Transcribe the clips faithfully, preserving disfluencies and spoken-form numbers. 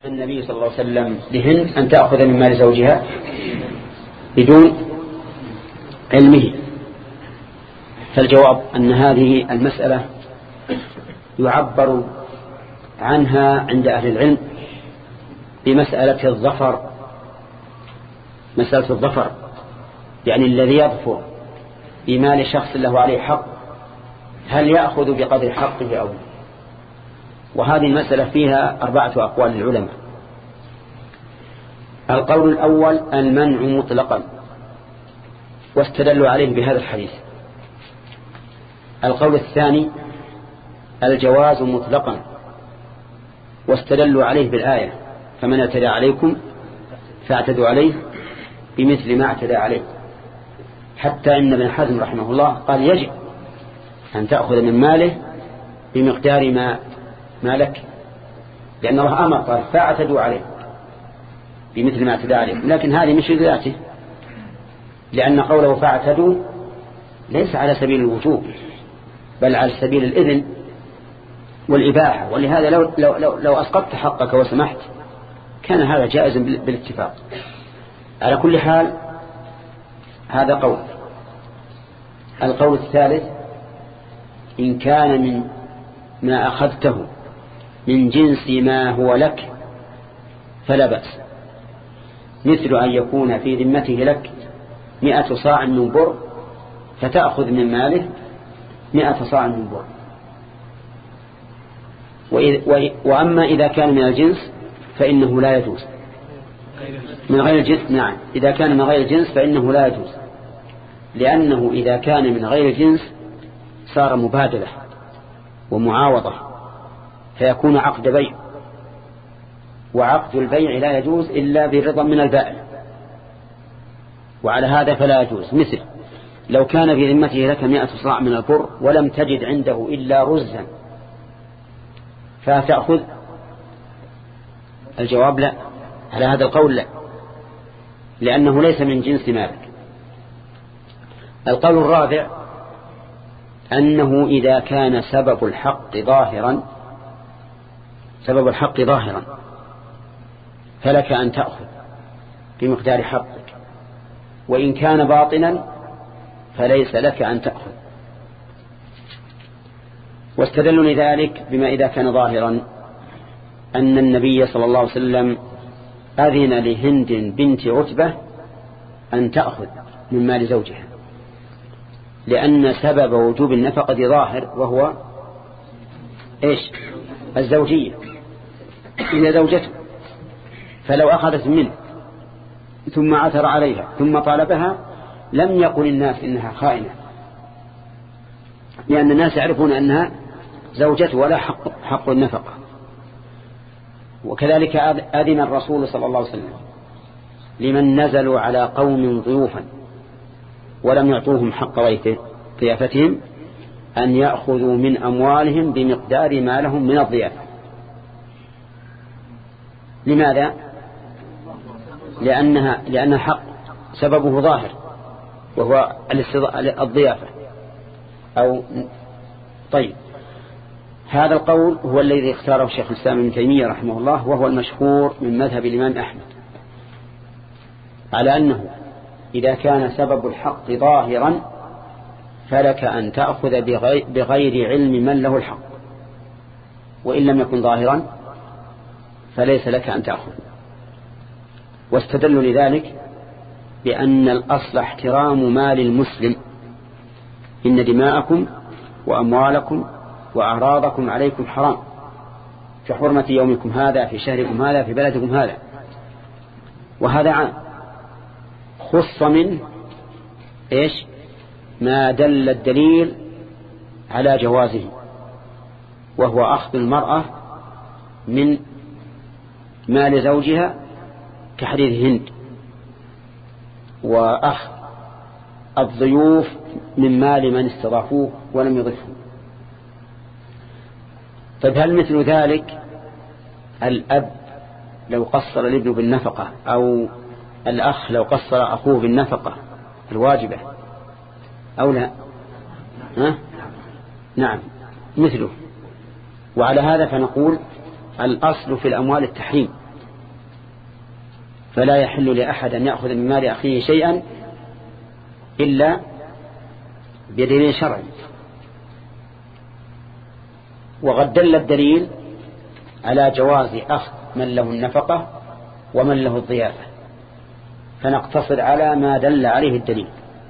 النبي صلى الله عليه وسلم لهند أن تأخذ من مال زوجها بدون علمه؟ فالجواب أن هذه المسألة يعبر عنها عند أهل العلم بمسألة الظفر. مسألة الظفر يعني الذي يظفر بمال شخص له عليه حق هل يأخذ بقدر حقه أو لا؟ وهذه المسألة فيها أربعة أقوال للعلماء. القول الأول المنع مطلقا واستدلوا عليه بهذا الحديث. القول الثاني الجواز مطلقا واستدلوا عليه بالآية فمن اعتدى عليكم فاعتدوا عليه بمثل ما اعتدى عليه، حتى إن ابن حزم رحمه الله قال يجب أن تأخذ من ماله بمقدار ما مالك، لأن الله أمر قال فاعتدوا عليه بمثل ما اعتدى عليه، لكن هذه مش ذاته، لأن قوله فاعتدوا ليس على سبيل الوجوب بل على سبيل الإذن والإباحة، ولهذا لو, لو, لو, لو أسقطت حقك وسمحت كان هذا جائزا بالاتفاق. على كل حال هذا قول. القول الثالث إن كان من ما أخذته من جنس ما هو لك فلا بأس، مثل أن يكون في ذمته لك مئة صاع من بر فتأخذ من ماله مئة صاع من بر. وأما إذا كان من الجنس فإنه لا يجوز. من غير الجنس نعم، إذا كان من غير الجنس فإنه لا يجوز، لأنه إذا كان من غير الجنس صار مبادلة ومعاوضة فيكون عقد بيع، وعقد البيع لا يجوز إلا برضا من البائع، وعلى هذا فلا يجوز. مثل لو كان في ذمته لك مئة صاع من البر ولم تجد عنده إلا رزا فتأخذ؟ الجواب لا، على هذا القول لا، لأنه ليس من جنس مالك. القول الرابع أنه إذا كان سبب الحق ظاهرا سبب الحق ظاهرا فلك أن تأخذ بمقدار حقك، وإن كان باطنا فليس لك أن تأخذ. واستدلوا لذلك بما إذا كان ظاهرا أن النبي صلى الله عليه وسلم أذن لهند بنت عتبة أن تأخذ من مال زوجها، لأن سبب وجوب النفقة ظاهر وهو إيش؟ الزوجية، هي زوجته، فلو أخذت منه ثم عثر عليها ثم طالبها لم يقل الناس إنها خائنة، لأن الناس يعرفون أنها زوجته ولا حق, حق النفقة. وكذلك أذن الرسول صلى الله عليه وسلم لمن نزلوا على قوم ضيوفا ولم يعطوهم حق ضيافتهم أن يأخذوا من أموالهم بمقدار ما لهم من الضيافة. لماذا؟ لأنها لأن حق سببه ظاهر وهو الضيافة. أو طيب، هذا القول هو الذي اختاره الشيخ الإسلام ابن تيمية رحمه الله، وهو المشهور من مذهب الإمام أحمد، على أنه إذا كان سبب الحق ظاهرا فلك أن تأخذ بغير علم من له الحق، وإن لم يكن ظاهرا فليس لك أن تأخذ. واستدلوا لذلك بأن الأصل احترام مال المسلم، إن دماءكم وأموالكم وأعراضكم عليكم حرام كحرمة يومكم هذا في شهركم هذا في بلدكم هذا. وهذا عام خص منه إيش؟ ما دل الدليل على جوازه، وهو أخذ المرأة من مال زوجها كحديث هند، وأخذ الضيوف من مال من استضافوه ولم يضفه. طيب هل مثل ذلك الأب لو قصر الابن بالنفقة، أو الأخ لو قصر أخوه بالنفقة الواجبة أو لا؟ ها؟ نعم مثله. وعلى هذا فنقول الأصل في الأموال التحريم فلا يحل لأحد أن يأخذ من مال أخيه شيئا إلا بدليل شرعي. وقد دل الدليل على جواز أخذ من له النفقة ومن له الضيافة، فنقتصر على ما دل عليه الدليل.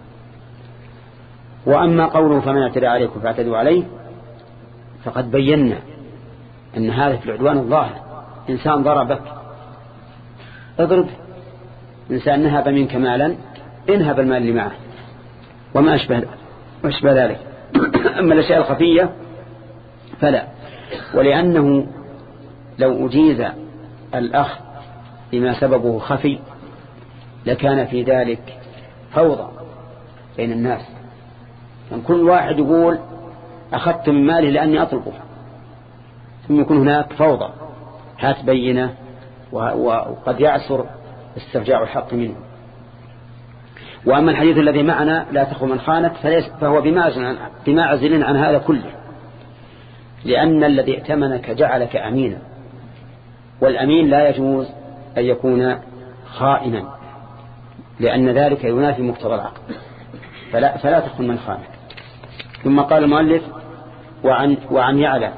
وأما قوله فمن اعتدى عليكم فاعتدوا عليه، فقد بينا أن هذا في العدوان الظاهر. إنسان ضربك اضرب، إنسان نهب منك مالا انهب المال اللي معه وما أشبه, أشبه ذلك. أما الأشياء الخفية فلا، ولأنه لو أجيز الأخ بما سببه خفي لكان في ذلك فوضى بين الناس، يعني كل واحد يقول أخذت من مالي لأني أطلبه، ثم يكون هناك فوضى هات بينة، وقد يعسر استرجاع الحق منه. وأما الحديث الذي معنا لا تخو من خانك فهو بمعزل عن هذا كله، لأن الذي ائتمنك جعلك أمينا، والأمين لا يجوز أن يكون خائنا، لأن ذلك ينافي مقتضى العقل، فلا, فلا تخن من خانك. ثم قال المؤلف وعن, وعن يعلى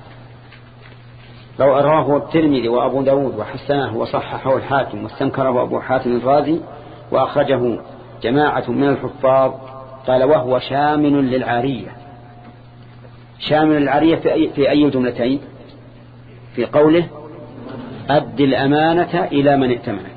لو أراه الترمذي وأبو داود وحسنه وصححه الحاكم واستنكره أبو حاتم الرازي وأخرجه جماعة من الحفاظ، قال وهو شامل للعارية. شامل للعارية في أي, في أي جملتين؟ في قوله أد الأمانة إلى من ائتمنك.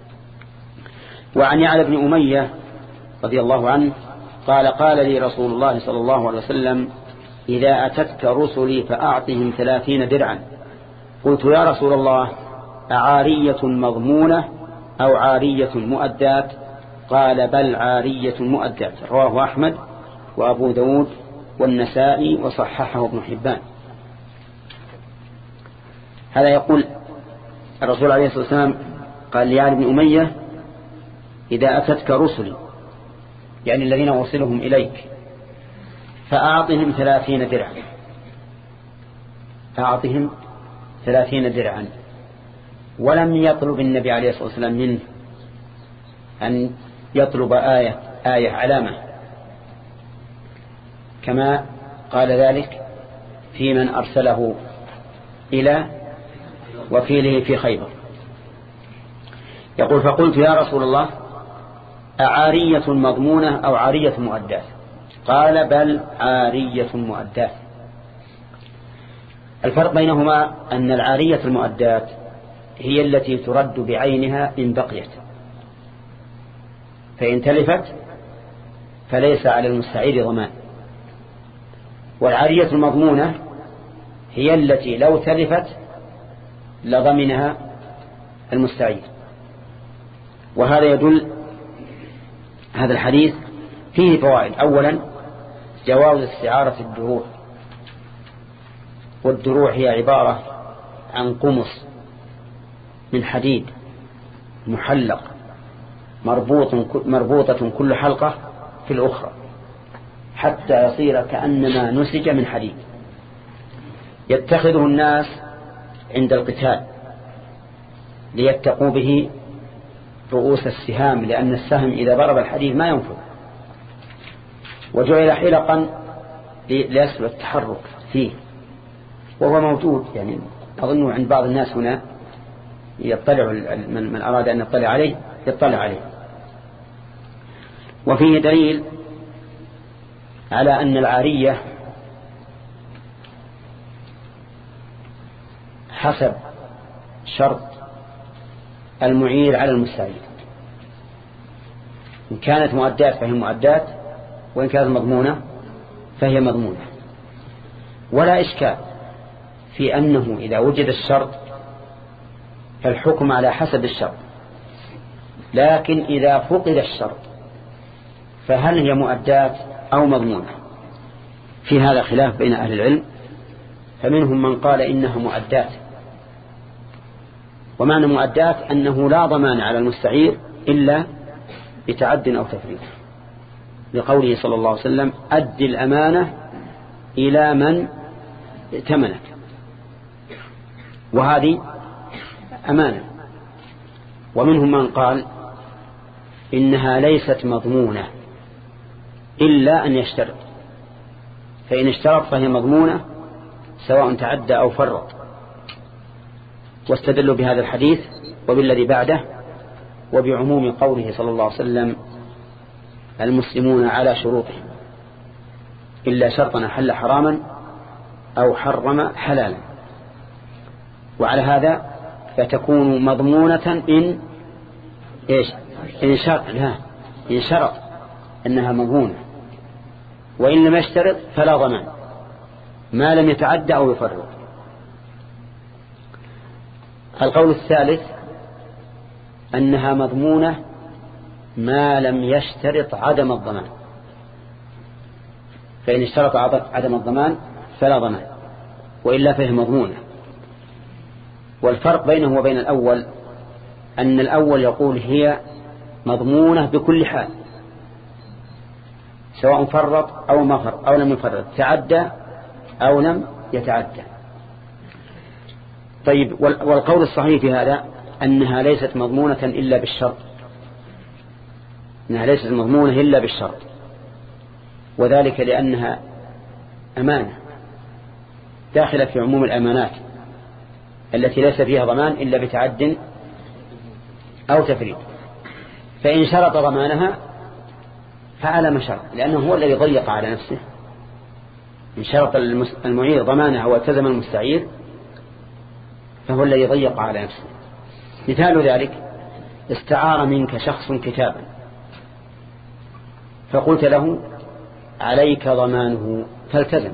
وعن يعلى بن أمية رضي الله عنه قال قال لي رسول الله صلى الله عليه وسلم إذا أتتك رسلي فأعطهم ثلاثين درعا. قلت يا رسول الله أعارية مضمونة أو عارية مؤدات؟ قال بل عارية مؤدات. رواه أحمد وأبو داود والنسائي وصححه ابن حبان. هذا يقول الرسول عليه الصلاة والسلام قال ليعلى بن أمية إذا أتتك رسلي، يعني الذين وصلهم إليك، فأعطهم ثلاثين درعا، فأعطهم ثلاثين درعا. ولم يطلب النبي عليه الصلاة والسلام منه أن يطلب آية, آية علامة، كما قال ذلك في من أرسله إلى وكيله في خيبر. يقول فقلت يا رسول الله أعارية مضمونة أو عارية مؤدات؟ قال بل عارية مؤدات. الفرق بينهما أن العارية المؤدات هي التي ترد بعينها إن بقيت، فإن تلفت فليس على المستعير ضمان. والعارية المضمونة هي التي لو تلفت لضمنها المستعير. وهذا يدل هذا الحديث فيه فوائد. أولا جواز استعارة الدروع، والدروع هي عبارة عن قمص من حديد محلق مربوط مربوطة كل حلقة في الأخرى حتى يصير كأنما نسج من حديد، يتخذه الناس عند القتال ليتقوا به رؤوس السهام، لأن السهم إذا ضرب الحديد ما ينفذ. وجعل حلقا ليسهل التحرك فيه، وهو موجود، يعني أظنه عند بعض الناس هنا يطلع من, من أراد أن يطلع عليه يطلع عليه. وفيه دليل على أن العارية حسب شرط المعير على المستعير، إن كانت مؤدات فهي مؤدات، وإن كانت مضمونة فهي مضمونة. ولا إشكال في أنه إذا وجد الشرط فالحكم على حسب الشرط، لكن إذا فقد الشرط فهل هي مؤدات أو مضمونة؟ في هذا خلاف بين أهل العلم، فمنهم من قال إنها مؤدات. ومعنى مؤدات أنه لا ضمان على المستعير إلا بتعد أو تفريط، لقوله صلى الله عليه وسلم أد الأمانة إلى من ائتمنك، وهذه أمانة. ومنهم من قال إنها ليست مضمونة إلا أن يشترط، فإن اشترط فهي مضمونة سواء تعدى أو فرط، واستدلوا بهذا الحديث وبالذي بعده وبعموم قوله صلى الله عليه وسلم المسلمون على شروطهم إلا شرطا حل حراما أو حرم حلالا. وعلى هذا فتكون مضمونة إن إيش إن شرط لا إن شرط أنها مضمونة، وإن لم يشترط فلا ضمان ما لم يتعدى أو يفرط. القول الثالث أنها مضمونة ما لم يشترط عدم الضمان، فإن اشترط عدم الضمان فلا ضمان وإلا فهي مضمونة. والفرق بينه وبين الأول أن الأول يقول هي مضمونة بكل حال سواء فرط أو ما فرط أو لم يفرط، تعدى أو لم يتعدى. طيب، والقول الصحيح في هذا أنها ليست مضمونة إلا بالشرط، أنها ليست مضمونة إلا بالشرط، وذلك لأنها أمانة داخلة في عموم الأمانات التي ليس فيها ضمان إلا بتعد أو تفريط. فإن شرط ضمانها فعلى ما شرط، لأنه هو الذي ضيق على نفسه. إن شرط المعير ضمانها والتزم المستعير فهو الذي ضيق على نفسه. مثال ذلك استعار منك شخص كتابا فقلت له عليك ضمانه فالتزم،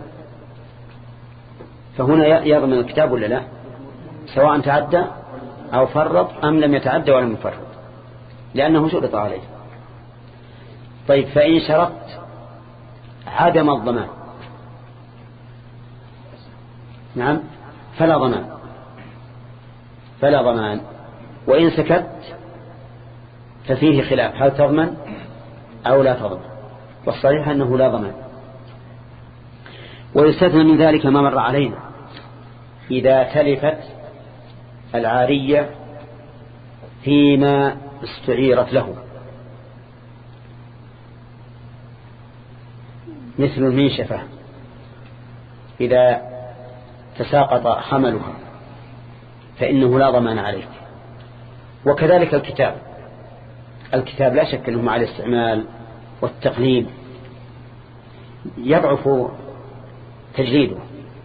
فهنا يضمن الكتاب ولا لا، سواء تعدى أو فرط أم لم يتعدى ولم يفرط، لأنه شرط عليه. طيب، فإن شرطت عدم الضمان نعم فلا ضمان فلا ضمان وإن سكت ففيه خلاف هل تضمن أو لا تضمن، والصحيح أنه لا ضمان. ويستثنى من ذلك ما مر علينا إذا تلفت العارية فيما استعيرت له، مثل المنشفة إذا تساقط حملها فإنه لا ضمان عليك. وكذلك الكتاب الكتاب لا شك أنه مع الاستعمال والتقليد يضعف تجريده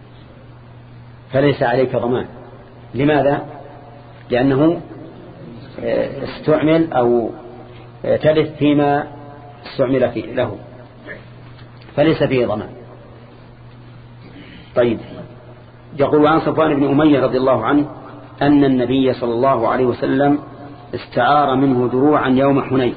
فليس عليك ضمان. لماذا؟ لأنه استعمل أو تلف فيما استعمل فيه له فليس فيه ضمان. طيب، يقول عن صفوان بن أمية رضي الله عنه أن النبي صلى الله عليه وسلم استعار منه دروعا يوم حنين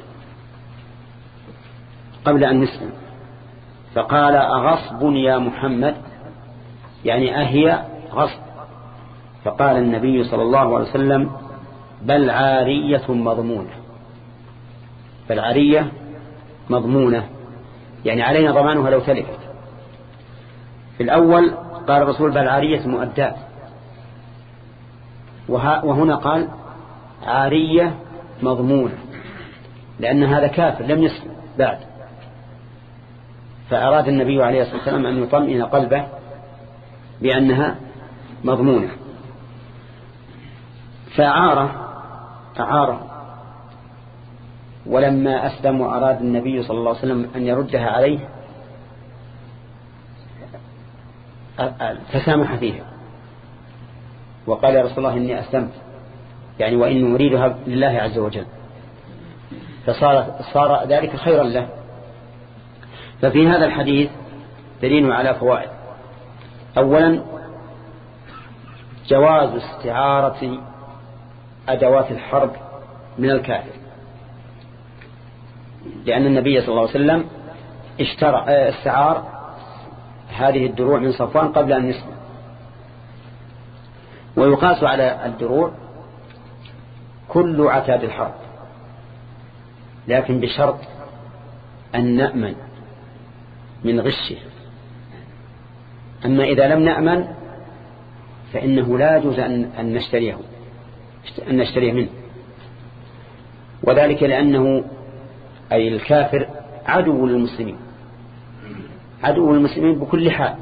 قبل أن يسلم، فقال أغصب يا محمد، يعني أهي غصب؟ فقال النبي صلى الله عليه وسلم بل عارية مضمونة، بل عارية مضمونة، يعني علينا ضمانها لو تلفت. في الأول قال الرسول بل عارية مؤدات، وهنا قال عارية مضمونة، لأن هذا كافر لم يسلم بعد، فأراد النبي عليه الصلاة والسلام أن يطمئن قلبه بأنها مضمونة، فأعاره أعاره ولما أسلم وأراد النبي صلى الله عليه وسلم أن يردها عليه فسامح فيها وقال يا رسول الله إني أسلمت، يعني وإني أريدها لله عز وجل، فصار صار ذلك خيرا له. ففي هذا الحديث دليل على فوائد. أولا جواز استعارة أدوات الحرب من الكافر، لأن النبي صلى الله عليه وسلم اشترى استعار هذه الدروع من صفوان قبل أن يسلم. ويقاس على الدروع كل عتاد الحرب، لكن بشرط أن نأمن من غشه. أما إذا لم نأمن فإنه لا يجوز أن نشتريه أن نشتريه منه، وذلك لأنه أي الكافر عدو للمسلمين، عدو للمسلمين بكل حال،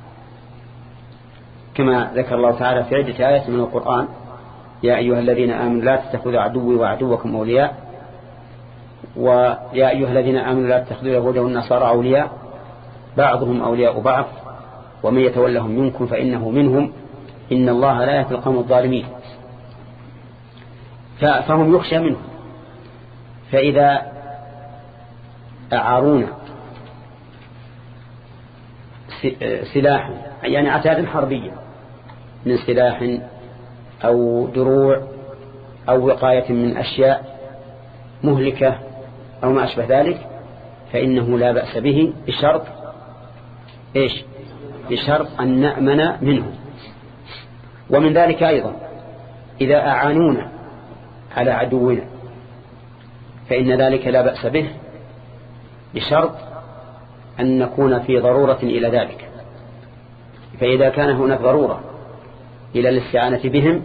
كما ذكر الله تعالى في عدة آيات من القرآن: يا أيها الذين آمنوا لا تتخذوا عدوي وعدوكم أولياء، ويا أيها الذين آمنوا لا تتخذوا اليهود والنصارى أولياء بعضهم أولياء بعض ومن يتولهم منكم فإنه منهم إن الله لا يهدي القوم الظالمين. فهم يخشى منهم، فإذا أعارونا سلاحا يعني عتاد حربية من سلاح أو دروع أو وقاية من أشياء مهلكة أو ما أشبه ذلك، فإنه لا بأس به بشرط إيش؟ بشرط أن نأمن منه. ومن ذلك أيضا إذا أعانونا على عدونا فإن ذلك لا بأس به بشرط أن نكون في ضرورة إلى ذلك. فإذا كان هناك ضرورة إلى الاستعانة بهم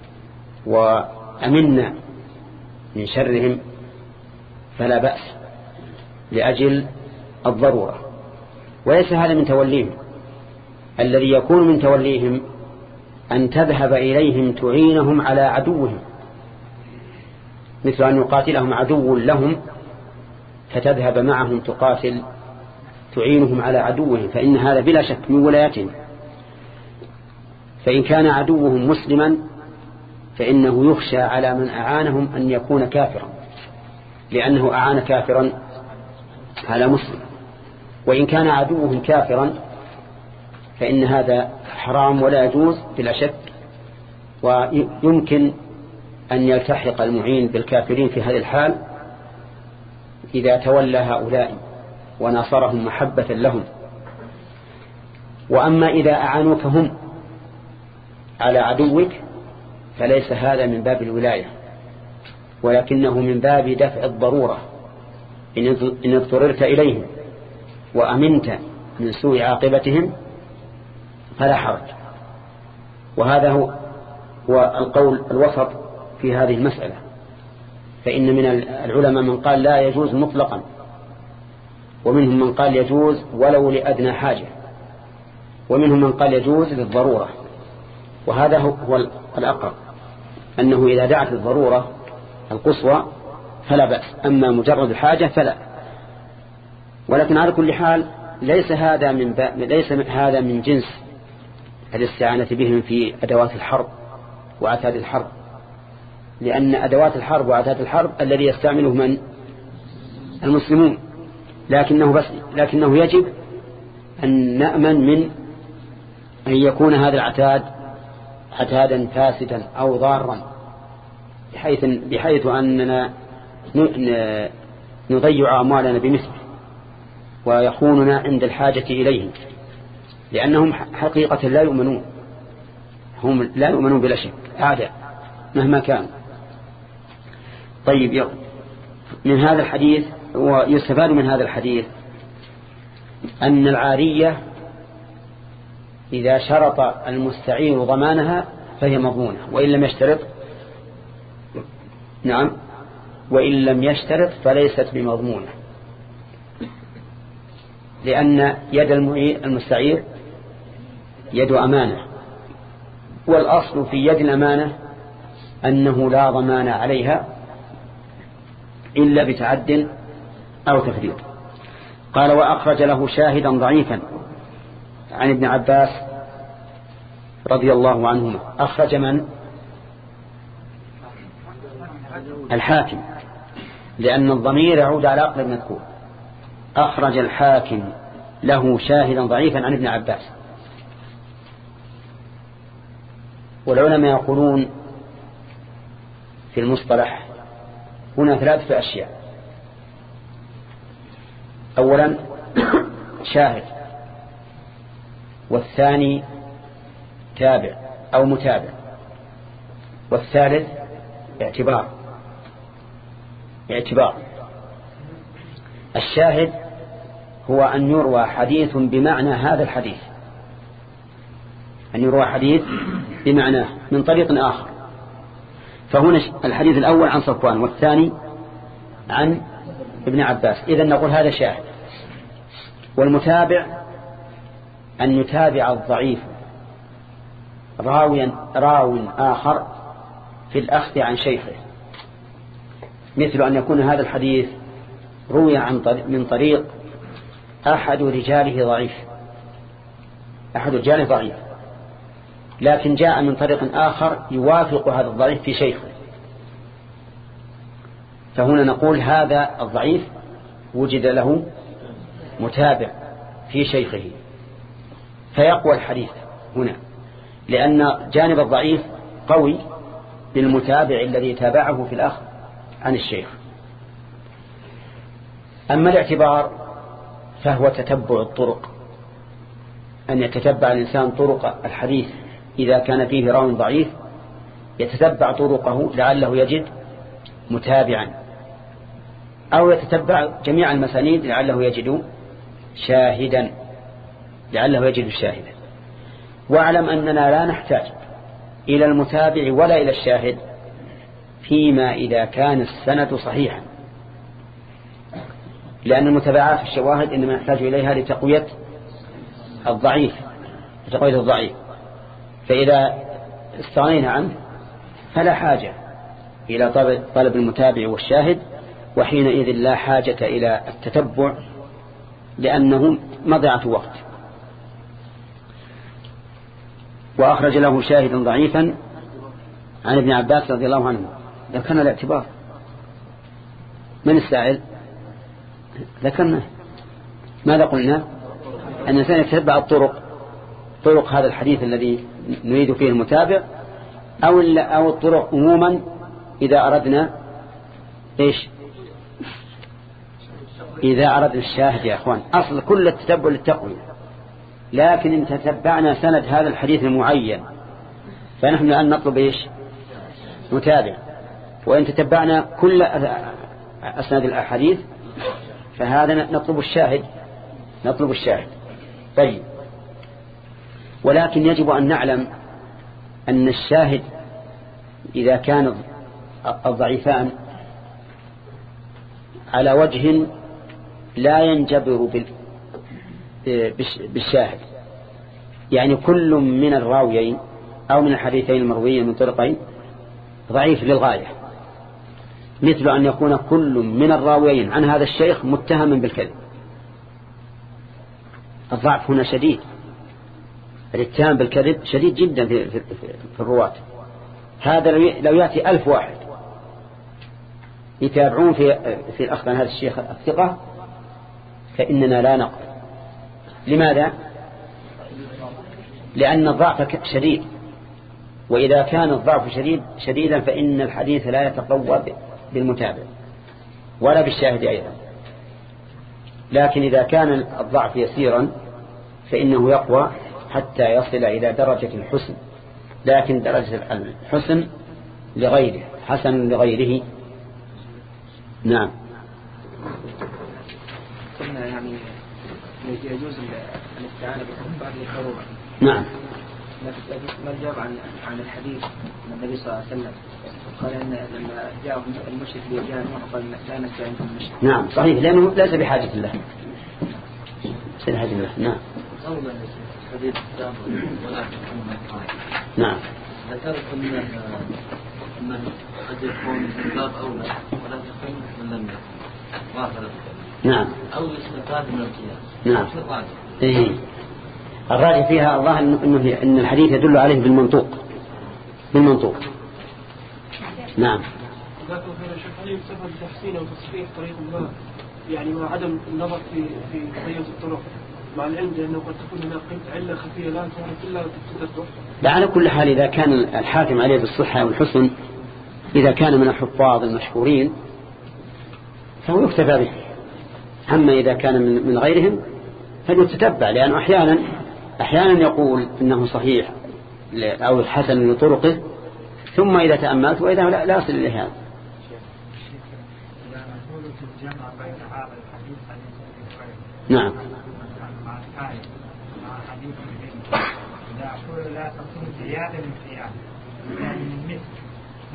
وأمنا من شرهم فلا بأس لأجل الضرورة. وليس هذا من توليهم، الذي يكون من توليهم أن تذهب إليهم تعينهم على عدوهم، مثل أن يقاتلهم عدو لهم فتذهب معهم تقاتل تعينهم على عدوهم، فإن هذا بلا شك من ولايتهم. فإن كان عدوهم مسلما فإنه يخشى على من أعانهم أن يكون كافرا، لأنه أعان كافرا على مسلم. وإن كان عدوهم كافرا فإن هذا حرام ولا يجوز بلا شك، ويمكن أن يلتحق المعين بالكافرين في هذه الحال إذا تولى هؤلاء وناصرهم محبة لهم. وأما إذا أعانوك هم على عدوك فليس هذا من باب الولاية، ولكنه من باب دفع الضرورة. إن اضطررت إليهم وأمنت من سوء عاقبتهم فلا حرج. وهذا هو القول الوسط في هذه المسألة. فإن من العلماء من قال لا يجوز مطلقا، ومنهم من قال يجوز ولو لأدنى حاجة، ومنهم من قال يجوز للضرورة. وهذا هو الأقرب، أنه إذا دعت الضرورة القصوى فلا بأس، أما مجرد الحاجة فلا. ولكن على كل حال ليس هذا من ليس هذا من جنس الاستعانة بهم في أدوات الحرب وعتاد الحرب، لأن أدوات الحرب وعتاد الحرب الذي يستعمله من؟ المسلمون. لكنه بس لكنه يجب أن نأمن من أن يكون هذا العتاد عتادا فاسدا أو ضارا، بحيث بحيث أننا نضيع أموالنا بمثله ويخوننا عند الحاجة إليه، لأنهم حقيقة لا يؤمنون، هم لا يؤمنون بلا شك، أعداء مهما كان. طيب، من هذا الحديث ويستفاد من هذا الحديث أن العارية إذا شرط المستعير ضمانها فهي مضمونة، وإن لم يشترط نعم وإن لم يشترط فليست بمضمونة، لأن يد المستعير يد أمانة، والأصل في يد الأمانة أنه لا ضمان عليها إلا بتعد أو تفريط. قال: وأخرج له شاهدا ضعيفا عن ابن عباس رضي الله عنهما. أخرج من؟ الحاكم، لأن الضمير يعود على أقل المذكور. أخرج الحاكم له شاهدا ضعيفا عن ابن عباس. والعلماء يقولون في المصطلح هنا ثلاثة أشياء: أولا شاهد، والثاني تابع أو متابع، والثالث اعتبار. اعتبار الشاهد هو أن يروى حديث بمعنى هذا الحديث، أن يروى حديث بمعناه من طريق آخر. فهنا الحديث الأول عن صفوان، والثاني عن ابن عباس. إذن نقول هذا شاهد. والمتابع أن يتابع الضعيف راويا راو آخر في الأخذ عن شيخه، مثل أن يكون هذا الحديث روي عن طريق من طريق أحد رجاله ضعيف أحد رجاله ضعيف لكن جاء من طريق آخر يوافق هذا الضعيف في شيخه، فهنا نقول هذا الضعيف وجد له متابع في شيخه فيقوى الحديث هنا، لأن جانب الضعيف قوي بالمتابع الذي تابعه في الأخذ عن الشيخ. أما الاعتبار فهو تتبع الطرق، أن يتتبع الإنسان طرق الحديث إذا كان فيه راو ضعيف يتتبع طرقه لعله يجد متابعا، أو يتتبع جميع المسانيد لعله يجد شاهدا لعله يجد شاهدا. واعلم أننا لا نحتاج إلى المتابع ولا إلى الشاهد فيما إذا كان السند صحيحا، لأن المتابعات في الشواهد إنما نحتاج إليها لتقوية الضعيف لتقوية الضعيف فإذا استغنينا عنه فلا حاجة إلى طلب المتابع والشاهد، وحينئذ لا حاجة إلى التتبع لأنه مضيعة وقت. وأخرج له شاهدا ضعيفا عن ابن عباس رضي الله عنه. ذكرنا الاعتبار. من السائل؟ ذكرنا. ماذا قلنا؟ أن الإنسان يتتبع الطرق طرق هذا الحديث الذي نريد فيه المتابع أو أو الطرق عموما إذا أردنا إيش؟ إذا أردنا الشاهد يا أخوان. أصل كل التتبع للتقوية، لكن إن تتبعنا سند هذا الحديث المعين فنحن الآن نطلب إيش؟ متابع. وإن تتبعنا كل أسناد الأحاديث فهذا نطلب الشاهد نطلب الشاهد. طيب، ولكن يجب أن نعلم أن الشاهد إذا كان الضعيفان على وجه لا ينجبر بالشاهد، يعني كل من الراويين أو من الحديثين المرويين من طرقين ضعيف للغاية، مثل أن يكون كل من الراويين عن هذا الشيخ متهما بالكذب. الضعف هنا شديد، الاتهام بالكذب شديد جدا في, في, في الرواة. هذا لو يأتي ألف واحد يتابعون في, في الأخذ عن هذا الشيخ الثقة فإننا لا نقبل. لماذا؟ لأن الضعف شديد، وإذا كان الضعف شديد شديدا فإن الحديث لا يتقوى بالمتابع ولا بالشاهد أيضا. لكن إذا كان الضعف يسيرا فإنه يقوى حتى يصل إلى درجة الحسن، لكن درجة الحسن لغيره حسن لغيره. نعم. قلنا يعني يجوز الاستعانة بالكفار للضرورة. نعم. ما الجواب عن عن الحديث من النبي صلى الله عليه وسلم قال ان لما جاء المشرك ليجاهد قال لا نستعين بالمشرك. نعم صحيح، لأنه ليس بحاجة له. ليس بحاجة له. نعم. حديث ولا نعم. ذكرت ان انه قد يكون من باب اولى ولا يكون من لم يكن واخر. نعم. او يستفاد من القياس. نعم. إيه. الراجح فيها الله إنه إن الحديث يدل عليه بالمنطوق بالمنطوق. نعم. لكن هذا الشيخ عليه يستفاد بتحسين أو تصحيح طريق ما، يعني مع عدم النظر في في قضية الطرق، مع العلم بأنه قد تكون هناك علة خفية لا تعرف إلا بالتدبر. على كل حال إذا كان الحاكم عليه بالصحة والحسن إذا كان من الحفاظ المشهورين فهو يكتفى به. أما إذا كان من من غيرهم فليتتبع، لأنه أحيانا أحيانا يقول إنه صحيح أو حسن لطرقه ثم إذا تأملت وإذا لا, لا يصل إليه هذا. نعم.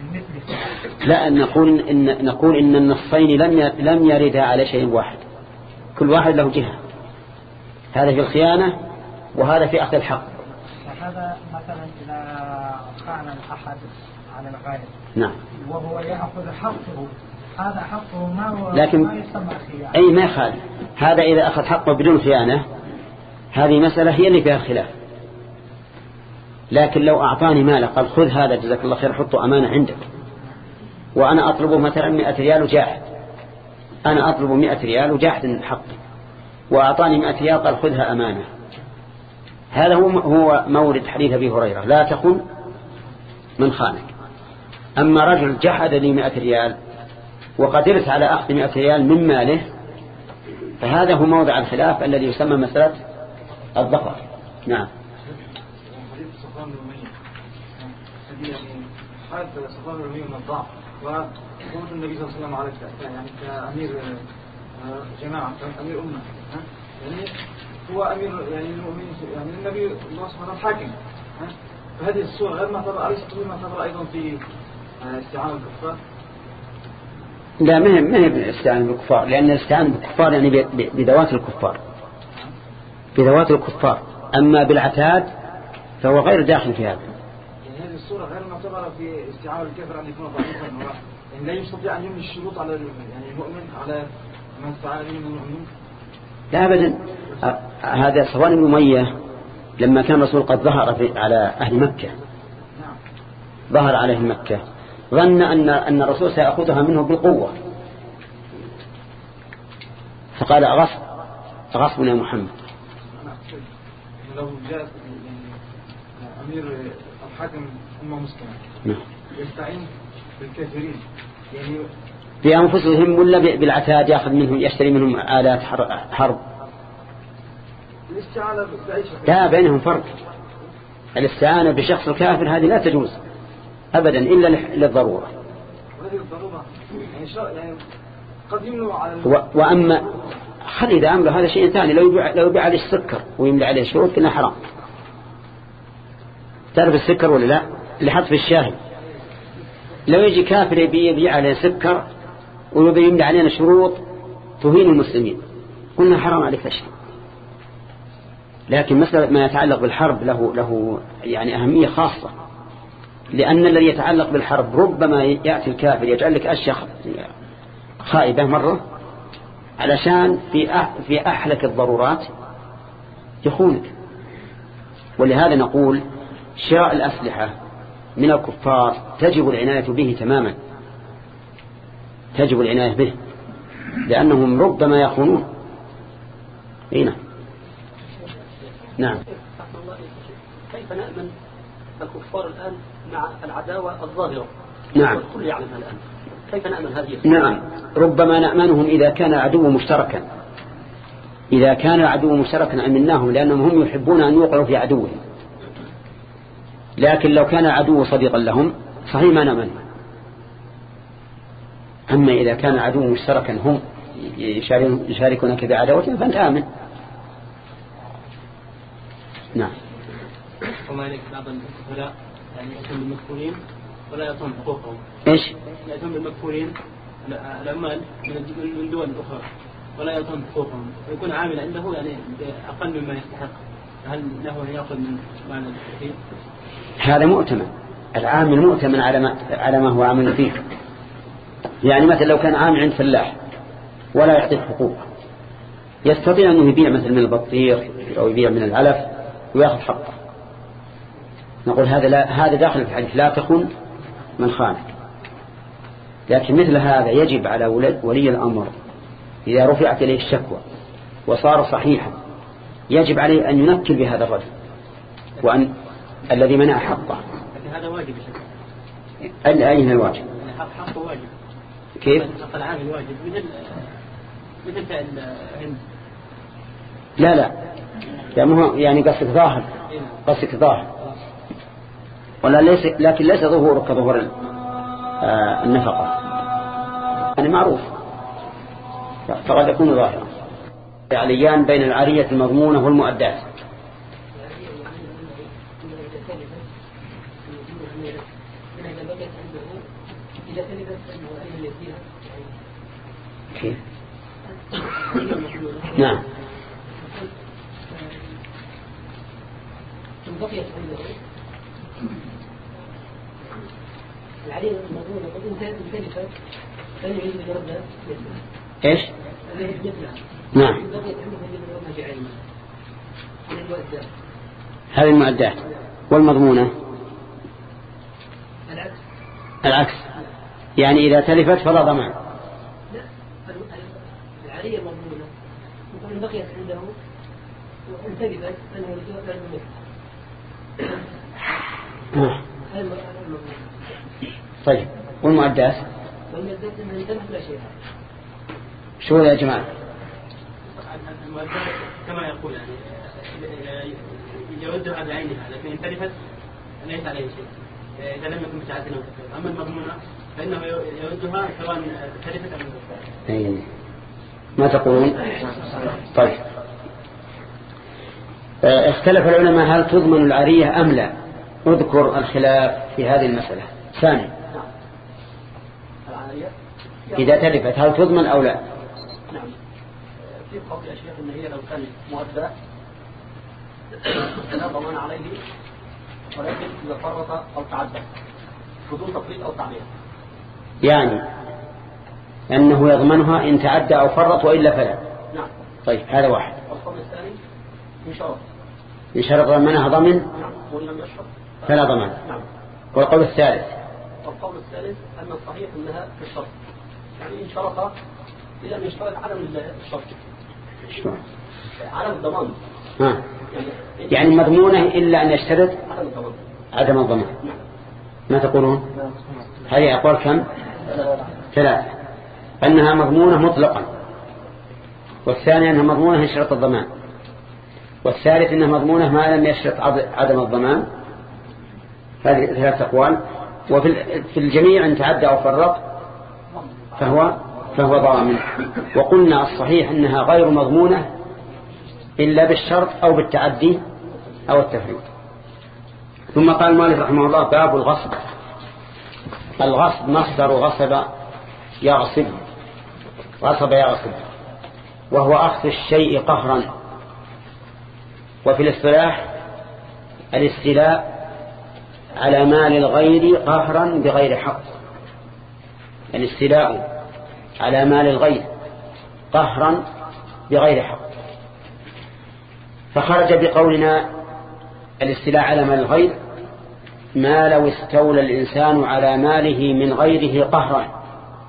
لا، نقول إن نقول إن النصين لم لم يردا على شيء واحد، كل واحد له جهة، هذا في الخيانة وهذا في أخذ الحق. هذا مثلا إذا خان الأحد على الغير نعم وهو يأخذ حقه، هذا حقه ما هو لكن ما يسمى خيانة. أي ما يخالف هذا إذا أخذ حقه بدون خيانة، هذه مسألة هي اللي فيها خلاف. لكن لو أعطاني ماله قال خذ هذا جزاك الله خير حطه أمانة عندك، وأنا أطلبه مثلا مئة ريال وجاحد، أنا أطلبه مئة ريال وجاحد حقي، وأعطاني مئة ريال قال خذها أمانة، هذا هو هو مورد حديث أبي هريرة لا تخن من خانك. أما رجل جحد لي مئة ريال وقدرت على أخذ مئة ريال من ماله، فهذا هو موضع الخلاف الذي يسمى مسألة الظفر. نعم. حال صفوان الرومي من الضعف وقوة النبي صلى الله عليه وسلم على يعني كأمير جماعة أمير أمة، يعني هو أمير يعني المؤمنين، يعني النبي الله سبحانه حاكم، فهذه الصورة غير معتبرة، أليس تقول معتبرة أيضا في استعانة بالكفار؟ لا، ما هي ما هي بالاستعانة بالكفار، لأن الاستعانة بالكفار يعني بذوات الكفار بذوات الكفار، أما بالعتاد فهو غير داخل في هذا. يعني هذه الصورة غير معتبرة في استعانة بالكفر أن يكون ضعيفا، يعني لا يستطيع أن يملي الشروط على يعني المؤمن على ما استعان به من المؤمنين. لا أبدا، هذا صفوان بن أمية لما كان الرسول قد ظهر على أهل مكة ظهر على أهل مكة ظن أن أن الرسول سيأخذها منه بالقوة، فقال أغصب أغصبنا يا محمد. لو جاء أمير الحاكم أمة مسلمة يستعين بالكافرين يعني بأنفسهم ولا بالعتاد يأخذ منهم يشتري منهم آلات حرب؟ الاستعانة بأي شخص لا، بينهم فرق. الاستعانة بشخص الكافر هذه لا تجوز أبدا إلا للضرورة، وهذه الضرورة يعني يعني قد يمنع على و... وأما خل إذا عمل هذا شيء ثاني، لو يبيع لو يبيع عليه السكر ويملي عليه شروط كنا حرام. تعرف السكر ولا لا اللي حط في الشاهي؟ لو يجي كافر يبيع عليه سكر ويبي يملي علينا شروط تهين المسلمين قلنا حرام عليك أشياء. لكن مسألة ما يتعلق بالحرب له له يعني أهمية خاصة، لأن الذي يتعلق بالحرب ربما يأتي الكافر يجعل لك أشياء خائبة مرة علشان في في أحلك الضرورات يخونك. ولهذا نقول شراء الأسلحة من الكفار تجب العناية به تماما، تجب العناية به لأنهم ربما يخونون. هنا نعم. كيف نأمن الكفار الآن مع العداوة الظاهرة؟ نعم. الكل يعلمها الآن، كيف نأمن هذه؟ نعم، ربما نأمنهم إذا كان عدو مشتركا، إذا كان العدو مشتركا أمناهم لأنهم هم يحبون أن يوقعوا في عدوهم. لكن لو كان عدو صديقا لهم صحيح ما نأمن. أما إذا كان عدو مشتركا هم يشاركونك بعداوتهم فأنت آمن. نعم. وما يليك بعض الكفلاء يعني يأتون بالمكفولين ولا يعطون حقوقهم. إيش؟ يأتون بالمكفولين العمال من دول أخرى ولا يعطون حقوقهم، ويكون عامل عنده يعني أقل مما يستحق، هل له أن يأخذ من معنى الكثير؟ هذا مؤتمن، العامل مؤتمن على ما على ما هو عامل فيه. يعني مثلا لو كان عامل عند فلاح ولا يعطيه حقوق يستطيع أنه يبيع مثل من البطيخ أو يبيع من العلف ويأخذ حقه، نقول هذا لا، هذا داخل في الحديث لا تخن من خانك. لكن مثل هذا يجب على ولي الأمر إذا رفعت إليه الشكوى وصار صحيحا يجب عليه أن ينكل بهذا الرجل وأن الذي منع حقه. لكن هذا واجب أين أين الواجب؟ حقه واجب. كيف؟ حق العامل واجب مثل مثل فعل هند. لا لا يعني مو يعني قصدك ظاهر، قصدك ظاهر ولا ليس، لكن ليس ظهور كظهور آه النفقة يعني معروف، فقد يكون ظاهرا. عليان بين العارية المضمونة والمؤدات. كيف؟ نعم. ايش؟ نعم. هذه المعدات. والمضمونة العكس، يعني إذا تلفت فلا ضمان. لا، العارية مضمونة وإن بقيت عنده وإن تلفت أنه يجوز أن يملك. طيب، والمعدات؟ والمعدات أنها انتبهت لا شيء. شو يا جماعة؟ المعدات كما يقول يعني يردها بعينها، لكن إن تلفت ليس عليه شيء إذا لم يكن متعددا أو كثيرا. أما المضمونة فإنه يردها سواء تلفت أم لا. أي ما تقولون؟ طيب، اختلف العلماء هل تضمن العارية أم لا. اذكر الخلاف في هذه المسألة. ثاني، إذا تلفت هل تضمن أو لا؟ نعم. في قول يا شيخ إن هي لو كانت مؤدة لا ضمان عليه، ولكن إذا فرط أو تعدى بدون تفريط أو تعليق، يعني أنه يضمنها إن تعدى أو فرط وإلا فلا. نعم. طيب، هذا واحد. والقول الثاني إن شرط إن شرط ضمنها ضمن. نعم. وإن لم يشرط فلا ضمان. نعم. والقول الثالث والقول الثالث أن الصحيح أنها في الشرط، يعني إن شرط إذا لم يشترط عدم الشرط شو؟ عدم الضمان. ها. يعني مضمونة إلا أن يشترط عدم الضمان. عدم الضمان. ما تقولون؟ هذه أقوال كم؟ ثلاثة. أنها مضمونة مطلقا، والثانية أنها مضمونة إن شرط الضمان، والثالث أنها مضمونة ما لم يشرط عدم الضمان. هذه ثلاثة أقوال. وفي الجميع إن تعدى أو فرط فهو فهو ضامن. وقلنا الصحيح أنها غير مضمونة إلا بالشرط أو بالتعدي أو التفريط. ثم قال مالك رحمه الله: باب الغصب. الغصب مصدر غصب يغصب، غصب يغصب، وهو أخذ الشيء قهرا. وفي الاصطلاح الاستيلاء على مال الغير قهرا بغير حق. الاستيلاء على مال الغير قهرا بغير حق. فخرج بقولنا الاستيلاء على مال الغير ما لو استولى الإنسان على ماله من غيره قهرا،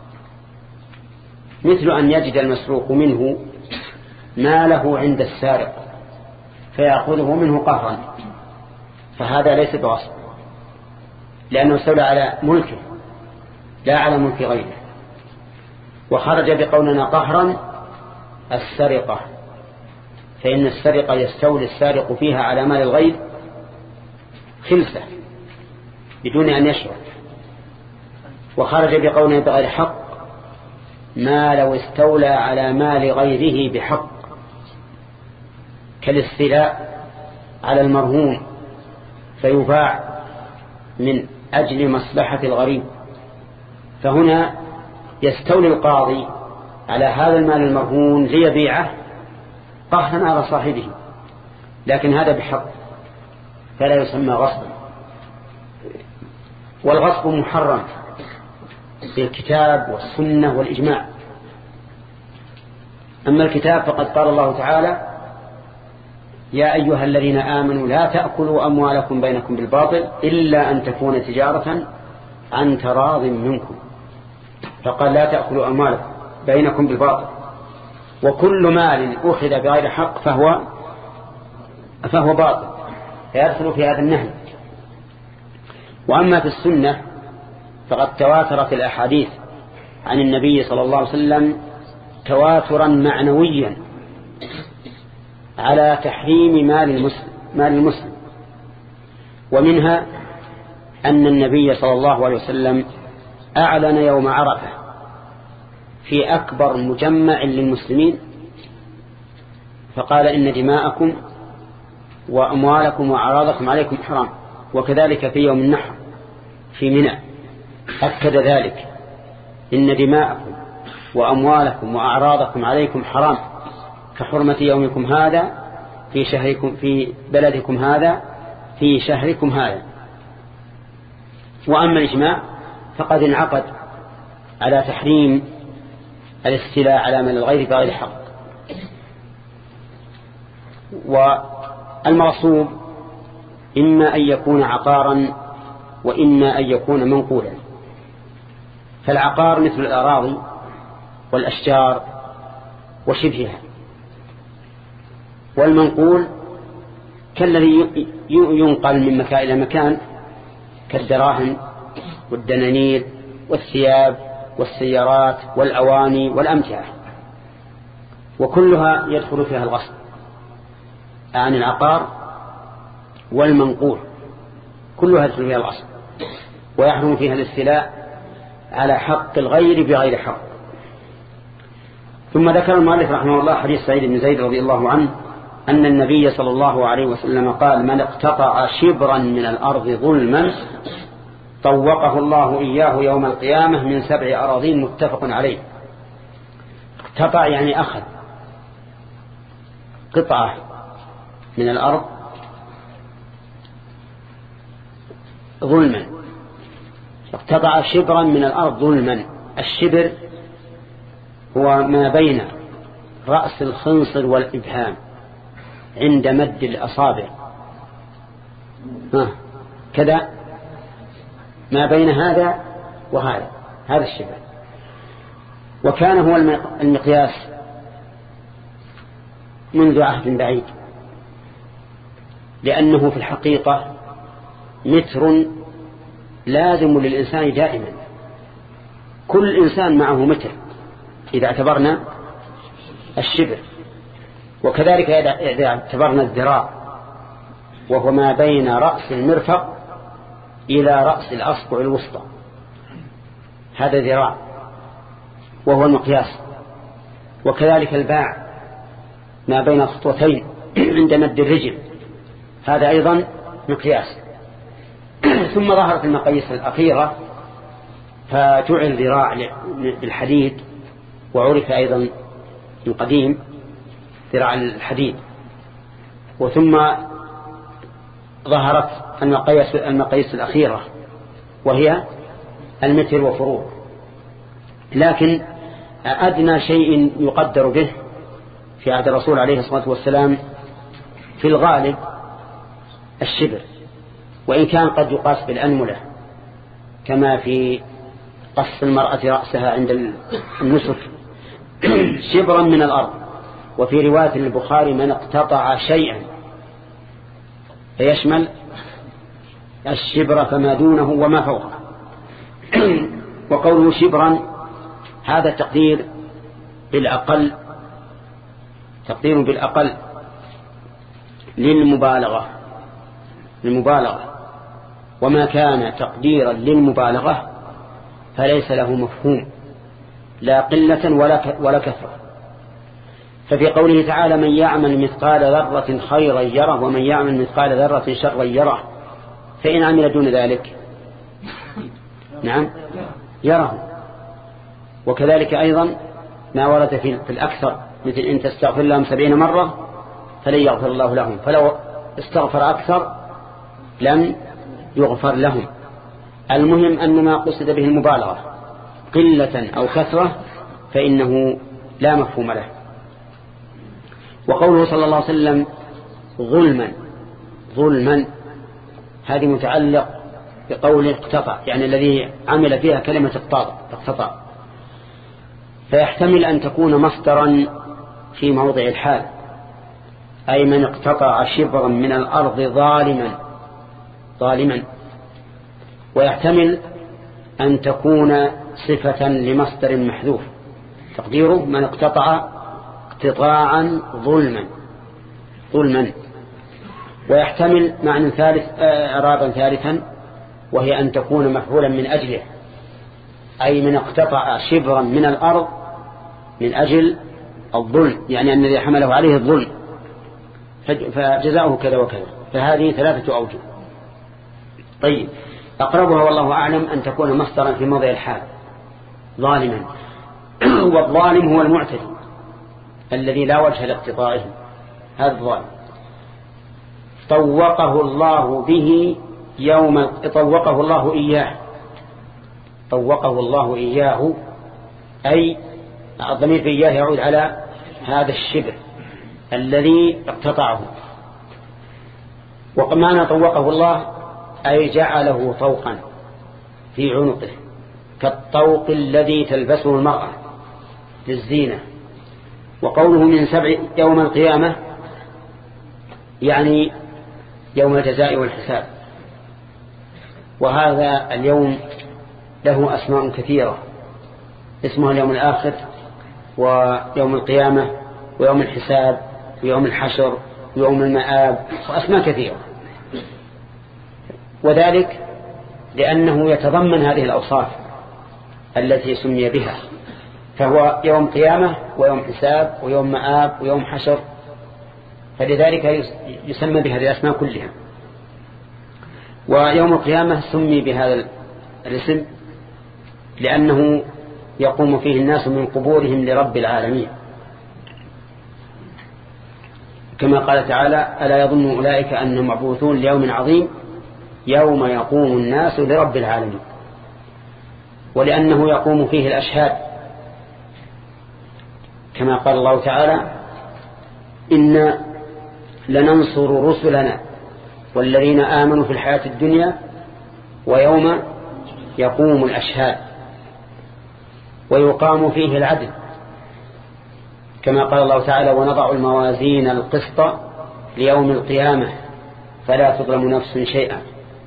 مثل أن يجد المسروق منه ماله عند السارق فيأخذه منه قهرا، فهذا ليس بغصب، لأنه استولى على ملكه لا على ملك غيره. وخرج بقولنا قهرا السرقة، فإن السرقة يستولي السارق فيها على مال الغير خلسة بدون أن يشعر. وخرج بقولنا بغير حق ما لو استولى على مال غيره بحق، كالاستيلاء على المرهون فيباع من أجل مصلحة الغريب. فهنا يستولي القاضي على هذا المال المرهون ليبيعه قهرا على صاحبه، لكن هذا بحق فلا يسمى غصبا. والغصب محرم بالكتاب والسنة والإجماع. أما الكتاب فقد قال الله تعالى: يا أيها الذين آمنوا لا تأكلوا أموالكم بينكم بالباطل إلا أن تكون تجارة عن تراض منكم. فقال لا تأكلوا أموالكم بينكم بالباطل. وكل مال أخذ بغير حق فهو فهو باطل، فيدخل في هذا النهي. وأما في السنة فقد تواترت الأحاديث عن النبي صلى الله عليه وسلم تواترا معنويا على تحريم مال المسلم, مال المسلم. ومنها أن النبي صلى الله عليه وسلم أعلن يوم عرفة في أكبر مجمع للمسلمين فقال: إن دماءكم وأموالكم وأعراضكم عليكم حرام. وكذلك في يوم النحر في منى أكد ذلك إن دماءكم وأموالكم وأعراضكم عليكم حرام كحرمة يومكم هذا في شهركم في بلدكم هذا في شهركم هذا. وأما الإجماع فقد انعقد على تحريم الاستيلاء على من الغير بغير حق. والمغصوب إما أن يكون عقارا وإما أن يكون منقولا. فالعقار مثل الأراضي والأشجار وشبهها، والمنقول كالذي ينقل من مكان إلى مكان كالدراهم والدنانير والثياب والسيارات والأواني والأمتعة، وكلها يدخل فيها الغصب عن العقار والمنقول، كلها يدخل فيها الغصب ويحرم فيها الاستيلاء على حق الغير بغير حق. ثم ذكر المؤلف رحمه الله حديث سعيد بن زيد رضي الله عنه أن النبي صلى الله عليه وسلم قال: من اقتطع شبرا من الأرض ظلما طوقه الله إياه يوم القيامة من سبع أراضين. متفق عليه. اقتطع يعني أخذ قطعة من الأرض ظلما. اقتطع شبرا من الأرض ظلما. الشبر هو ما بين رأس الخنصر والإبهام عند مد الأصابع، ها كذا ما بين هذا وهذا، هذا الشبر. وكان هو المقياس منذ عهد بعيد، لأنه في الحقيقة متر لازم للإنسان دائما. كل إنسان معه متر إذا اعتبرنا الشبر، وكذلك إذا اعتبرنا الذراع وهو ما بين رأس المرفق إلى رأس الأصبع الوسطى، هذا ذراع وهو المقياس. وكذلك الباع ما بين الخطوتين عند مد الرجل، هذا أيضا مقياس. ثم ظهرت المقاييس الأخيرة فجعل ذراع بالحديد، وعرف أيضا من قديم ذراع الحديد. وثم ظهرت المقاييس المقاييس الأخيرة وهي المتر وفروع. لكن أدنى شيء يقدر به في عهد الرسول عليه الصلاة والسلام في الغالب الشبر، وإن كان قد يقاس بالأنملة كما في قص المرأة رأسها عند النسك. شبرا من الأرض. وفي رواية البخاري: من اقتطع شيئا، فيشمل الشبر فما دونه وما فوقه. وقوله شبرا هذا تقدير بالأقل، تقدير بالأقل للمبالغة للمبالغة وما كان تقديرا للمبالغة فليس له مفهوم لا قلة ولا ولا كثرة. ففي قوله تعالى: من يعمل مثقال ذرة خيرا يره ومن يعمل مثقال ذرة شرا يره، فإن عمل دون ذلك نعم يره. وكذلك أيضا ما ورد في الأكثر، مثل إن تستغفر لهم سبعين مرة فلن يغفر الله لهم، فلو استغفر أكثر لم يغفر لهم. المهم أن ما قصد به المبالغة قلة أو كثرة فإنه لا مفهوم له. وقوله صلى الله عليه وسلم ظلما ظلما هذه متعلق بقول اقتطع، يعني الذي عمل فيها كلمة اقتطع، فيحتمل أن تكون مصدرا في موضع الحال، أي من اقتطع شبرا من الأرض ظالما ظالما. ويحتمل أن تكون صفة لمصدر محذوف تقديره من اقتطع اقتطاعا ظلما ظلما. ويحتمل معنى ثالث إعرابا ثالثا، وهي أن تكون مفعولا من أجله، أي من اقتطع شبرا من الأرض من أجل الظلم، يعني أن الذي حمله عليه الظلم فجزاؤه كذا وكذا. فهذه ثلاثة أوجه. طيب، أقربها والله أعلم أن تكون مصدرا في موضع الحال، ظالما. والظالم هو المعتدي الذي لا وجه لاقتطاعه، هذا الظالم. طوقه الله به يوم طوقه الله إياه طوقه الله إياه أي الضمير في إياه يعود على هذا الشبر الذي اقتطعه. ومعنى طوقه الله أي جعله طوقا في عنقه كالطوق الذي تلبسه المرأة للزينة. وقوله من سبع يوم القيامة يعني يوم الجزاء والحساب. وهذا اليوم له أسماء كثيرة، اسمها اليوم الآخر ويوم القيامة ويوم الحساب ويوم الحشر ويوم المآب وأسماء كثيرة، وذلك لأنه يتضمن هذه الأوصاف التي سمي بها، فهو يوم قيامة ويوم حساب ويوم مآب ويوم حشر، فلذلك يسمى بهذه الأسماء كلها. ويوم القيامة سمي بهذا الاسم لأنه يقوم فيه الناس من قبورهم لرب العالمين، كما قال تعالى: ألا يظن أولئك أنهم مبعوثون ليوم عظيم يوم يقوم الناس لرب العالمين. ولأنه يقوم فيه الأشهاد، كما قال الله تعالى: إنا لننصر رسلنا والذين آمنوا في الحياة الدنيا ويوم يقوم الأشهاد. ويقام فيه العدل، كما قال الله تعالى: ونضع الموازين القسط ليوم القيامة فلا تظلم نفس شيئا.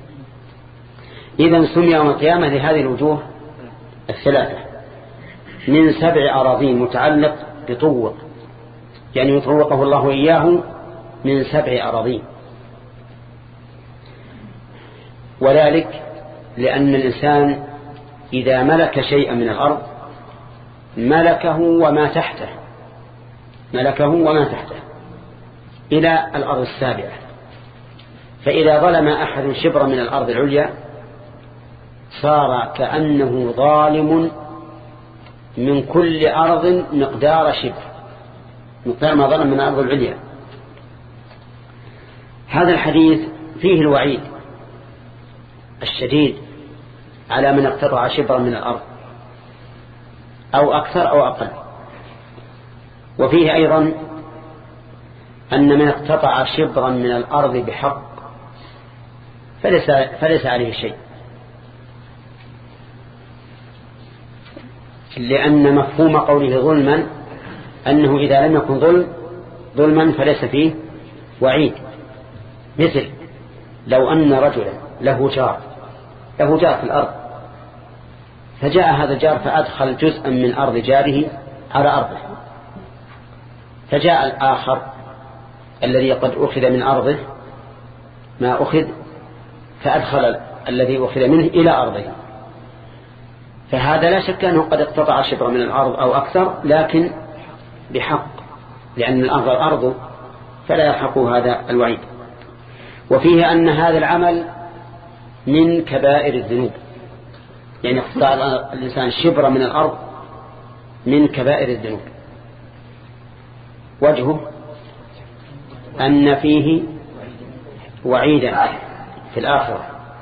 إذن سمي يوم القيامة لهذه الوجوه الثلاثة من سبع أراضين متعلق بطوق، يعني يطوقه الله إياه من سبع أراضين. وذلك لأن الإنسان إذا ملك شيئا من الأرض ملكه وما تحته ملكه وما تحته إلى الأرض السابعة. فإذا ظلم أحد شبرا من الأرض العليا صار كأنه ظالم من كل أرض مقدار شبر، مقدار ما ظلم من الأرض العليا. هذا الحديث فيه الوعيد الشديد على من اقتطع شبرا من الأرض أو أكثر أو أقل. وفيه أيضا أن من اقتطع شبرا من الأرض بحق فليس, فليس عليه شيء، لأن مفهوم قوله ظلما أنه إذا لم يكن ظلم ظلما فليس فيه وعيد. مثل لو أن رجلا له جار له جار في الأرض، فجاء هذا الجار فأدخل جزءا من أرض جاره على أرضه، فجاء الآخر الذي قد أخذ من أرضه ما أخذ فأدخل الذي أخذ منه إلى أرضه، فهذا لا شك أنه قد اقتطع شبر من الأرض أو أكثر، لكن بحق، لأن الأرض أرضه فلا يلحق هذا الوعيد. وفيه أن هذا العمل من كبائر الذنوب، يعني اقتطاع الإنسان شبر من الأرض من كبائر الذنوب. وجهه أن فيه وعيدا في الآخرة.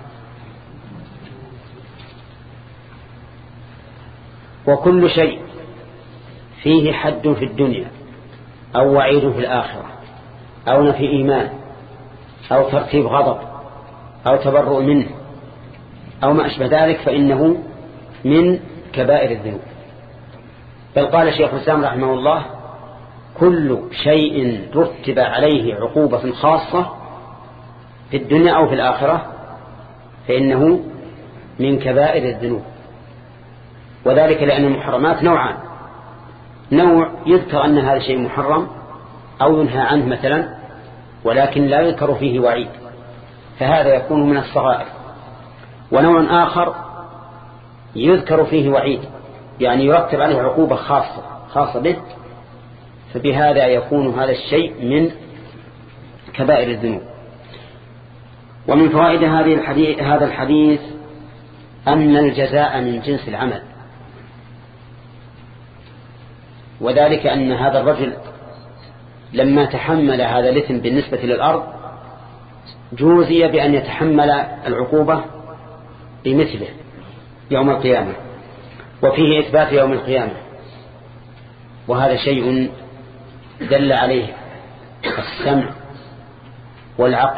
وكل شيء فيه حد في الدنيا أو وعيد في الآخرة أو نفي إيمان أو ترتيب غضب أو تبرؤ منه أو ما أشبه ذلك فإنه من كبائر الذنوب. بل قال شيخ الإسلام رحمه الله: كل شيء رتب عليه عقوبة خاصة في الدنيا أو في الآخرة فإنه من كبائر الذنوب. وذلك لأن المحرمات نوعان: نوع يذكر أن هذا شيء محرم أو ينهى عنه مثلا ولكن لا يذكر فيه وعيد، فهذا يكون من الصغائر. ونوع آخر يذكر فيه وعيد، يعني يرتب عليه عقوبة خاصة خاصة به، فبهذا يكون هذا الشيء من كبائر الذنوب. ومن فوائد هذه الحديث هذا الحديث أن الجزاء من جنس العمل، وذلك أن هذا الرجل لما تحمل هذا الإثم بالنسبة للأرض جوزي بأن يتحمل العقوبة بمثله يوم القيامة، وفيه إثبات يوم القيامة، وهذا شيء دل عليه السمع والعقل.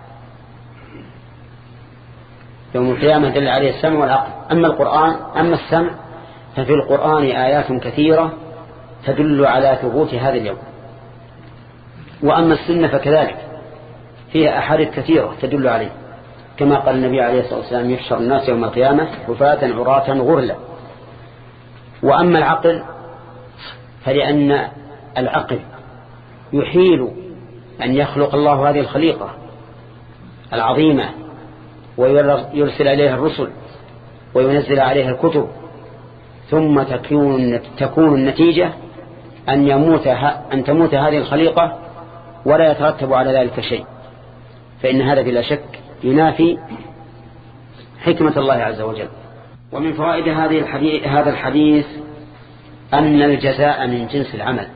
يوم القيامة دل عليه السمع والعقل. أما القرآن أما السمع ففي القرآن آيات كثيرة تدل على ثبوت هذا اليوم، وأما السنة فكذلك فيها أحاديث كثيرة تدل عليه، كما قال النبي عليه الصلاة والسلام: يحشر الناس يوم القيامة حفاة عراة غرلا. وأما العقل فلأن العقل يحيل أن يخلق الله هذه الخليقة العظيمة ويرسل إليها الرسل وينزل عليها الكتب، ثم تكون, تكون النتيجة أن, يموت أن تموت هذه الخليقة ولا يترتب على ذلك شيء، فإن هذا بلا شك ينافي حكمة الله عز وجل. ومن فوائد هذه الحديث هذا الحديث أن الجزاء من جنس العمل،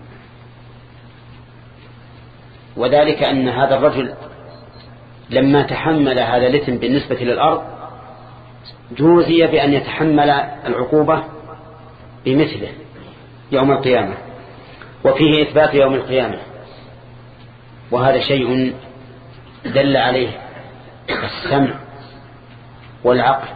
وذلك أن هذا الرجل لما تحمل هذا الإثم بالنسبة للأرض جوزي بأن يتحمل العقوبة بمثله يوم القيامة، وفيه إثبات يوم القيامة، وهذا شيء دل عليه السمع والعقل.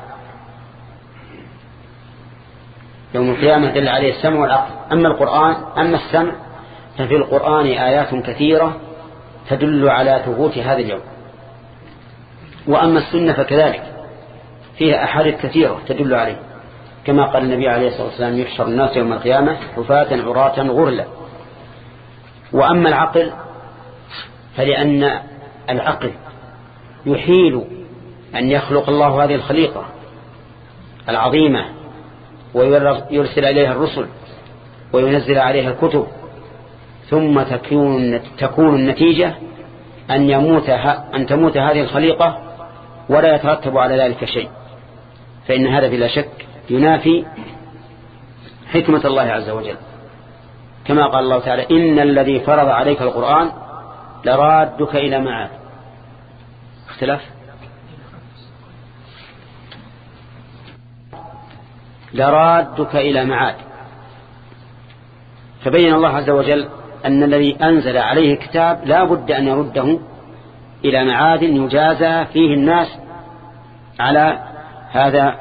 يوم القيامة دل عليه السمع والعقل. أما القرآن أما السمع ففي القرآن آيات كثيرة تدل على ثبوت هذا اليوم، وأما السنة فكذلك فيها أحاديث كثيرة تدل عليه، كما قال النبي عليه الصلاة والسلام: يحشر الناس يوم القيامة حفاة عراة غرلا. وأما العقل فلأن العقل يحيل أن يخلق الله هذه الخليقة العظيمة ويرسل إليها الرسل وينزل عليها الكتب، ثم تكون, تكون النتيجة أن, يموت أن تموت هذه الخليقة ولا يترتب على ذلك شيء، فإن هذا بلا شك ينافي حكمة الله عز وجل، كما قال الله تعالى: إن الذي فرض عليك القرآن لرادك إلى معاد. اختلاف لرادك إلى معاد. فبين الله عز وجل أن الذي أنزل عليه كتاب لا بد أن يرده إلى معاد يجازى فيه الناس على هذا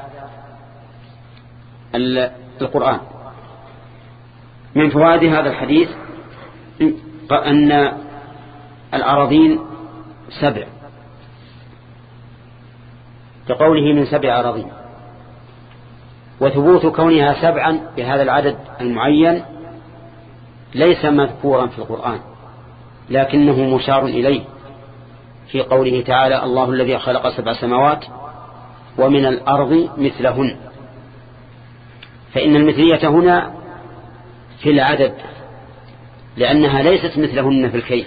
القرآن. من فوائد هذا الحديث أن الأراضين سبع، كقوله من سبع أراضين، وثبوت كونها سبعا بهذا العدد المعين ليس مذكورا في القرآن، لكنه مشار إليه في قوله تعالى: الله الذي خلق سبع سماوات ومن الأرض مثلهن. فإن المثلية هنا في العدد، لأنها ليست مثلهن في الكيف،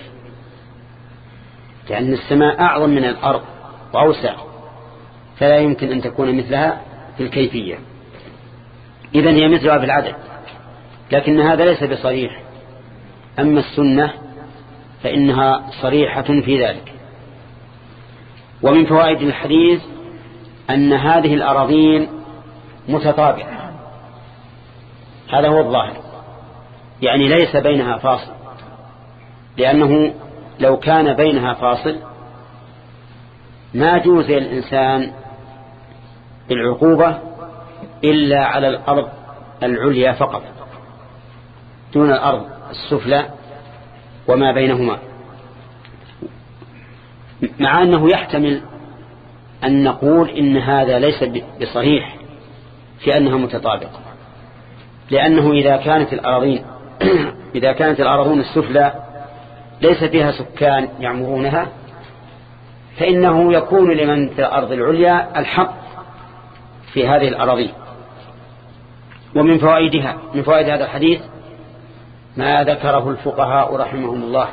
لأن السماء أعظم من الأرض وأوسع، فلا يمكن أن تكون مثلها في الكيفية. إذن هي مثلها في العدد، لكن هذا ليس بصريح. أما السنة فإنها صريحة في ذلك. ومن فوائد الحديث أن هذه الأراضين متطابقة، هذا هو الظاهر، يعني ليس بينها فاصل، لأنه لو كان بينها فاصل ما جوز الإنسان بالعقوبة إلا على الأرض العليا فقط دون الأرض السفلى وما بينهما، مع أنه يحتمل أن نقول إن هذا ليس بصحيح في أنها متطابقة، لأنه إذا كانت الأراضين إذا كانت الأراضين السفلى ليس فيها سكان يعمرونها، فإنه يكون لمن في الأرض العليا الحق في هذه الأراضين. ومن فوائدها من فوائد هذا الحديث ما ذكره الفقهاء رحمهم الله،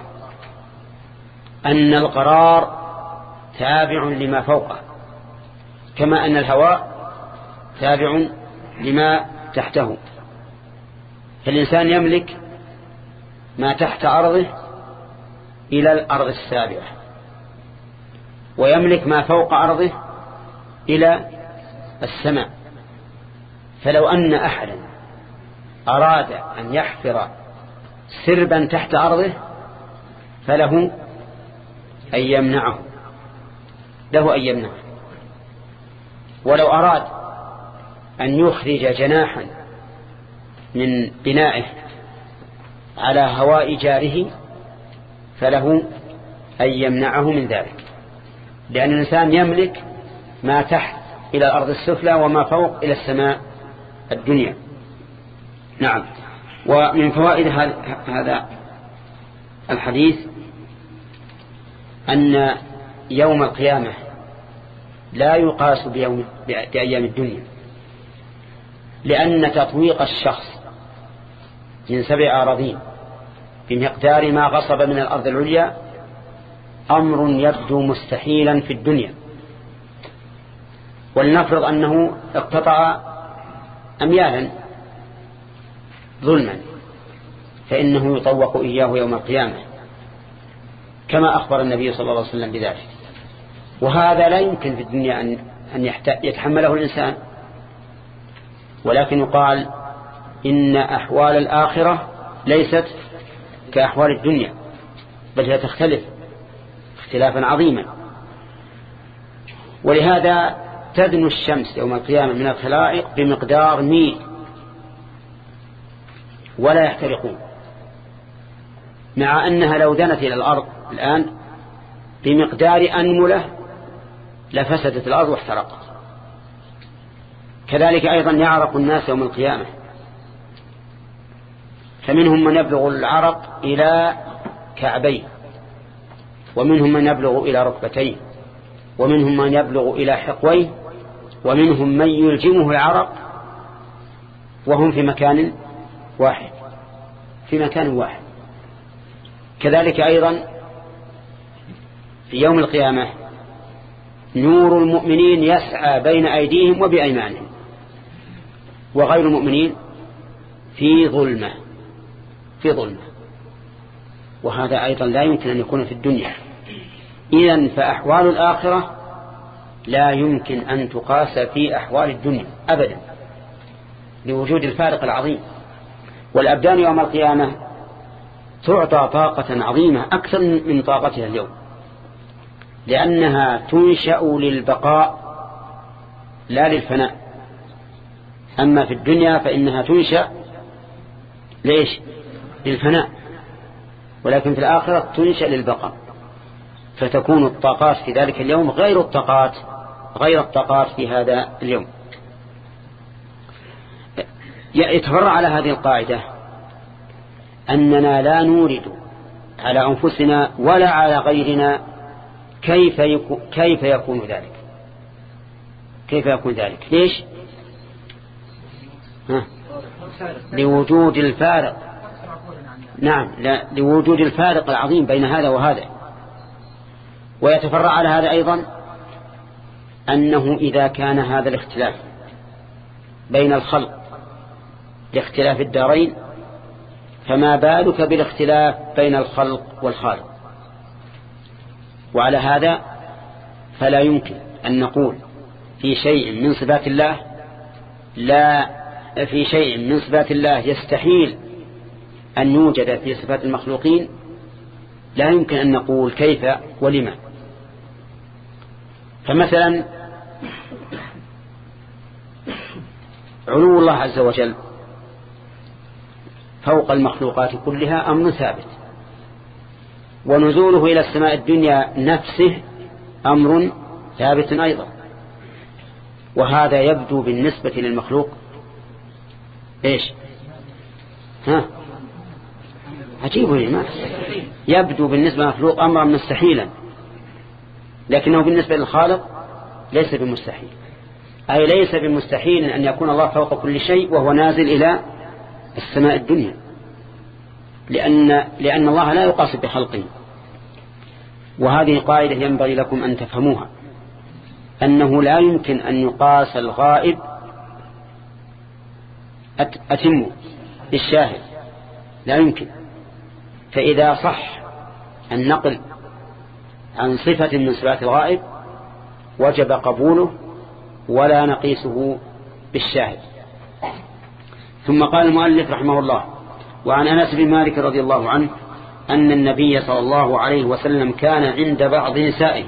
أن القرار تابع لما فوقه، كما أن الهواء تابع لما تحته. فالإنسان يملك ما تحت أرضه إلى الأرض السابعة، ويملك ما فوق أرضه إلى السماء. فلو أن أحدا أراد أن يحفر سربا تحت أرضه فله أن يمنعه له أن يمنعه ولو أراد أن يخرج جناحا من بنائه على هواء جاره فله أن يمنعه من ذلك، لأن الإنسان يملك ما تحت إلى الأرض السفلى وما فوق إلى السماء الدنيا. نعم. ومن فوائد هذا الحديث أن يوم القيامة لا يقاس بيوم بأيام الدنيا، لأن تطويق الشخص من سبع أراضين بمقدار ما غصب من الأرض العليا أمر يبدو مستحيلا في الدنيا. ولنفرض أنه اقتطع أميالا ظلما، فإنه يطوق إياه يوم القيامة كما أخبر النبي صلى الله عليه وسلم بذلك. وهذا لا يمكن في الدنيا أن أن يتحمله الإنسان، ولكن يقال إن أحوال الآخرة ليست كأحوال الدنيا، بل هي تختلف اختلافا عظيما. ولهذا تدنو الشمس يوم القيامة من الخلائق بمقدار ميل ولا يحترقون، مع أنها لو دنت إلى الأرض الآن بمقدار أنملة لفسدت الأرض واحترقت. كذلك أيضا يعرق الناس يوم القيامة، فمنهم من يبلغ العرق إلى كعبيه، ومنهم من يبلغ إلى ركبتيه، ومنهم من يبلغ إلى حقويه، ومنهم من يلجمه العرق وهم في مكان واحد في مكان واحد. كذلك أيضا في يوم القيامة نور المؤمنين يسعى بين أيديهم وبأيمانهم، وغير المؤمنين في ظلمة في ظلمة وهذا أيضا لا يمكن أن يكون في الدنيا. إذن فأحوال الآخرة لا يمكن أن تقاس في أحوال الدنيا أبدا، لوجود الفارق العظيم. والأبدان يوم القيامة تعطى طاقة عظيمة أكثر من طاقتها اليوم، لأنها تنشأ للبقاء لا للفناء. أما في الدنيا فإنها تنشأ ليش؟ للفناء، ولكن في الآخرة تنشأ للبقاء، فتكون الطاقات في ذلك اليوم غير الطاقات غير الطاقات في هذا اليوم. يتفرع على هذه القاعدة أننا لا نورد على أنفسنا ولا على غيرنا كيف يكون, كيف يكون ذلك كيف يكون ذلك ليش؟ ها؟ لوجود الفارق. نعم، لا لوجود الفارق العظيم بين هذا وهذا. ويتفرع على هذا أيضا أنه إذا كان هذا الاختلاف بين الخلق لاختلاف الدارين، فما بالك بالاختلاف بين الخلق والخالق. وعلى هذا فلا يمكن أن نقول في شيء من صفات الله لا في شيء من صفات الله يستحيل أن يوجد في صفات المخلوقين، لا يمكن أن نقول كيف ولما. فمثلا علو الله عز وجل فوق المخلوقات كلها أمر ثابت، ونزوله إلى السماء الدنيا نفسه أمر ثابت أيضا. وهذا يبدو بالنسبة للمخلوق إيش؟ ها؟ عجيب ما يبدو بالنسبة للمخلوق أمرا مستحيلا، لكنه بالنسبة للخالق ليس بمستحيل. أي ليس بمستحيل أن يكون الله فوق كل شيء وهو نازل إلى السماء الدنيا، لأن, لأن الله لا يقاس بخلقه. وهذه قاعدة ينبغي لكم أن تفهموها، أنه لا يمكن أن يقاس الغائب أتموا بالشاهد لا يمكن. فإذا صح النقل عن صفة من صفات الغائب وجب قبوله ولا نقيسه بالشاهد. ثم قال المؤلف رحمه الله: وعن أنس بن مالك رضي الله عنه أن النبي صلى الله عليه وسلم كان عند بعض نسائه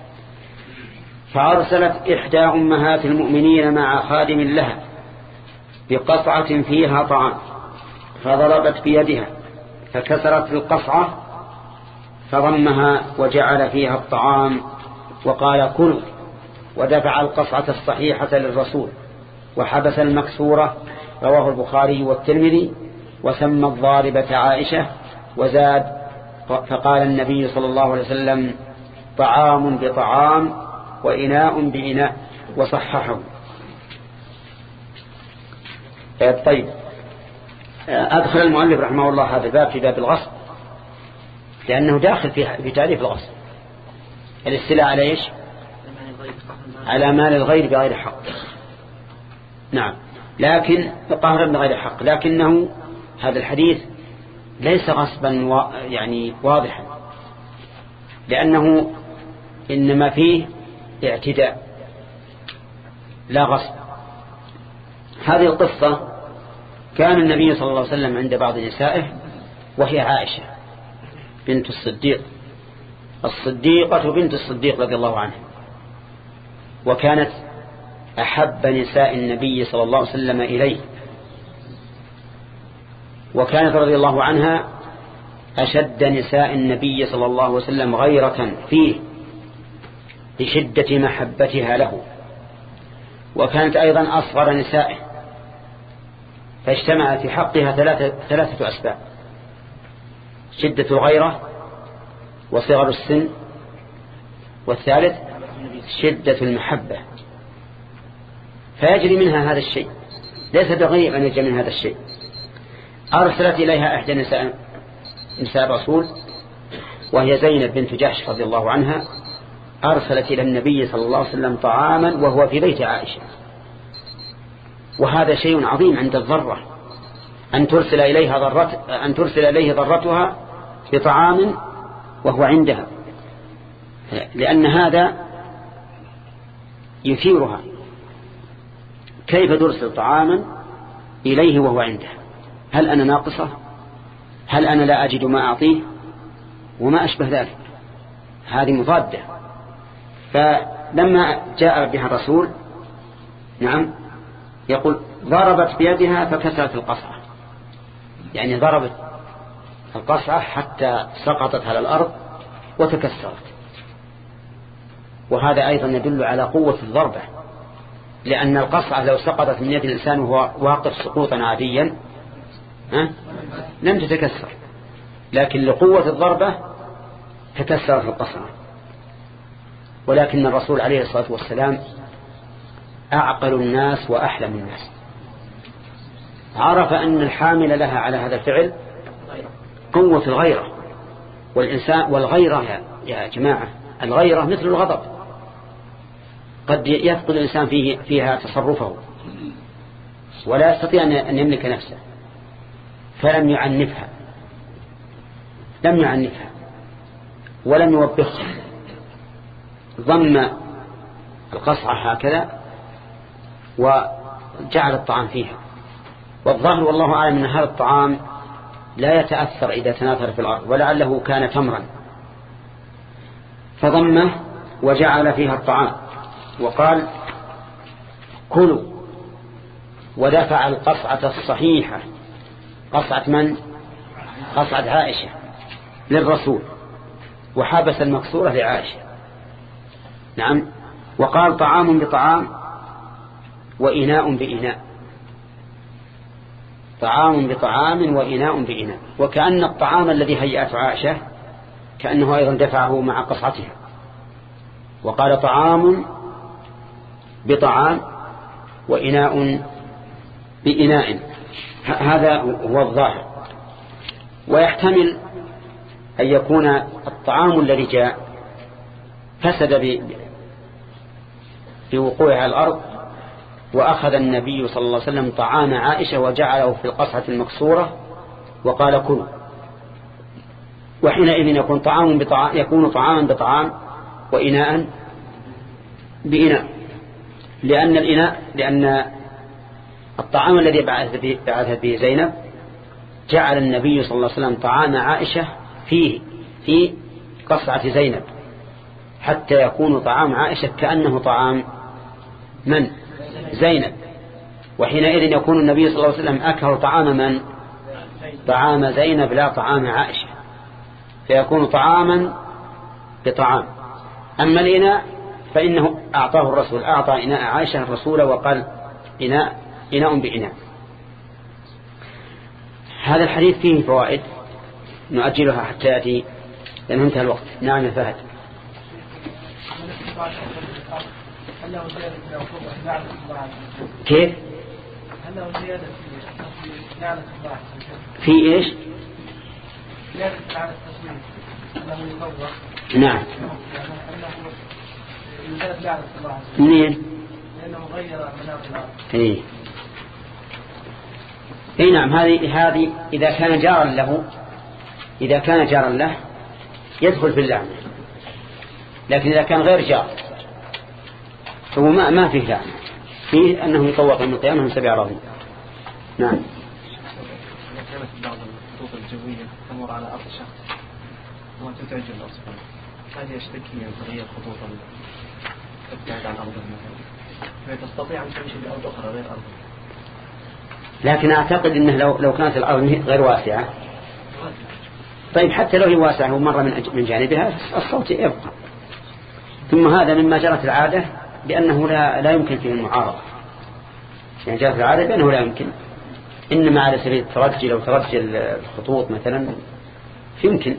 فأرسلت إحدى أمهات المؤمنين مع خادم لها بقصعة فيها طعام فضربت بيدها فكسرت القصعة فضمها وجعل فيها الطعام وقال: كلوا، ودفع القصعة الصحيحة للرسول وحبس المكسورة. رواه البخاري والترمذي. وسمى الضاربة عائشة وزاد فقال النبي صلى الله عليه وسلم: طعام بطعام وإناء بإناء، وصححه. طيب، أدخل المؤلف رحمه الله هذا الباب في باب الغصب لأنه داخل في تعريف الغصب، الاستيلاء على إيش؟ على مال الغير بغير حق. نعم، لكن قهرا بغير حق، لكنه هذا الحديث ليس غصبا و... يعني واضحا، لأنه إنما فيه اعتداء لا غصب. هذه القصة كان النبي صلى الله عليه وسلم عند بعض نسائه وهي عائشة بنت الصديق الصديقة بنت الصديق رضي الله عنها، وكانت أحب نساء النبي صلى الله عليه وسلم إليه، وكانت رضي الله عنها أشد نساء النبي صلى الله عليه وسلم غيرة فيه لشدة محبتها له، وكانت أيضا أصغر نسائه، فاجتمع في حقها ثلاثة, ثلاثة أسباب: شدة الغيرة وصغر السن، والثالث شدة المحبة. فيجري منها هذا الشيء، ليس بغيب أن يجري من هذا الشيء. أرسلت إليها إحدى نساء نساء الرسول وهي زينب بنت جحش رضي الله عنها، أرسلت إلى النبي صلى الله عليه وسلم طعاما وهو في بيت عائشة. وهذا شيء عظيم عند الضرة، أن ترسل إليها ضرت أن ترسل إليه ضرتها بطعام وهو عندها، لأن هذا يثيرها. كيف ترسل طعاما إليه وهو عنده؟ هل أنا ناقصة؟ هل أنا لا أجد ما أعطيه؟ وما أشبه ذلك، هذه مضادة. فلما جاء بها الرسول نعم يقول: ضربت بيدها فكسرت القصعة، يعني ضربت القصعة حتى سقطت على الأرض وتكسرت. وهذا أيضا يدل على قوة الضربة، لأن القصعة لو سقطت من يد الإنسان وهو واقف سقوطا عاديا ها؟ لم تتكسر، لكن لقوة الضربة تكسرت القصعة. ولكن الرسول عليه الصلاة والسلام أعقل الناس وأحلم الناس، عرف أن الحامل لها على هذا الفعل قوة الغيرة. والإنسان والغيرة يا, يا جماعة، الغيرة مثل الغضب، قد يفقد الإنسان فيه فيها تصرفه ولا يستطيع أن يملك نفسه، فلم يعنفها لم يعنفها ولم يوبخها، ضم القصعة هكذا وجعل الطعام فيها. والظاهر والله أعلم أن هذا الطعام لا يتأثر إذا تناثر في الأرض، ولعله كان تمرا، فضمه وجعل فيها الطعام وقال: كلوا، ودفع القصعة الصحيحة. قصعة من؟ قصعة عائشة للرسول، وحبس المكسورة لعائشة. نعم. وقال: طعام بطعام وإناء بإناء، طعام بطعام وإناء بإناء. وكأن الطعام الذي هيأته عائشة كأنه أيضا دفعه مع قصعتها، وقال: طعام بطعام وإناء بإناء. هذا هو الظاهر. ويحتمل أن يكون الطعام الذي جاء فسد بوقوعه على الأرض وأخذ النبي صلى الله عليه وسلم طعام عائشة وجعله في القصعة المكسورة وقال كلوا. وحينئذ يكون طعام بطعام يكون طعاما بطعام وإناء بإناء، لأن الإناء لأن الطعام الذي بعثت به زينب جعل النبي صلى الله عليه وسلم طعام عائشة فيه في قصعة زينب حتى يكون طعام عائشة كأنه طعام من؟ زينب. وحينئذ يكون النبي صلى الله عليه وسلم أكل طعام من؟ طعام زينب لا طعام عائشة، فيكون طعاما بطعام. أما الإناء فإنه أعطاه الرسول، أعطى إناء عائشة الرسول وقال إناء إناء بإناء. هذا الحديث فيه فوائد نؤجلها حتى يأتي لأنه انتهى الوقت. نعم يا فهد. كيف؟ في إيش؟ نعم. منين؟ لأنه غير مناط الأرض. إيه. إيه نعم. هذه هذه إذا كان جارا له إذا كان جارا له يدخل في اللعنة، لكن إذا كان غير جار فهو ما ما فيه لعنة، فيه أنه يطوق من القيامة من سبع أراضين. نعم. إذا كانت بعض الخطوط الجوية تمر على أرض شخص وما تتعجل الأصفار، هذه يشتكي من تغيير خطوط تبتعد عن أرضه مثلا، فتستطيع أن تمشي بأرض أخرى غير أرضه. لكن أعتقد أنه لو لو كانت الأرض غير واسعة، طيب حتى لو هي واسعة ومر من من جانبها الصوت يبقى. ثم هذا مما جرت العادة بأنه لا لا يمكن فيه المعارضة، يعني جرت العادة بأنه لا يمكن، إنما على سبيل الترجي لو ترجي الخطوط مثلا يمكن.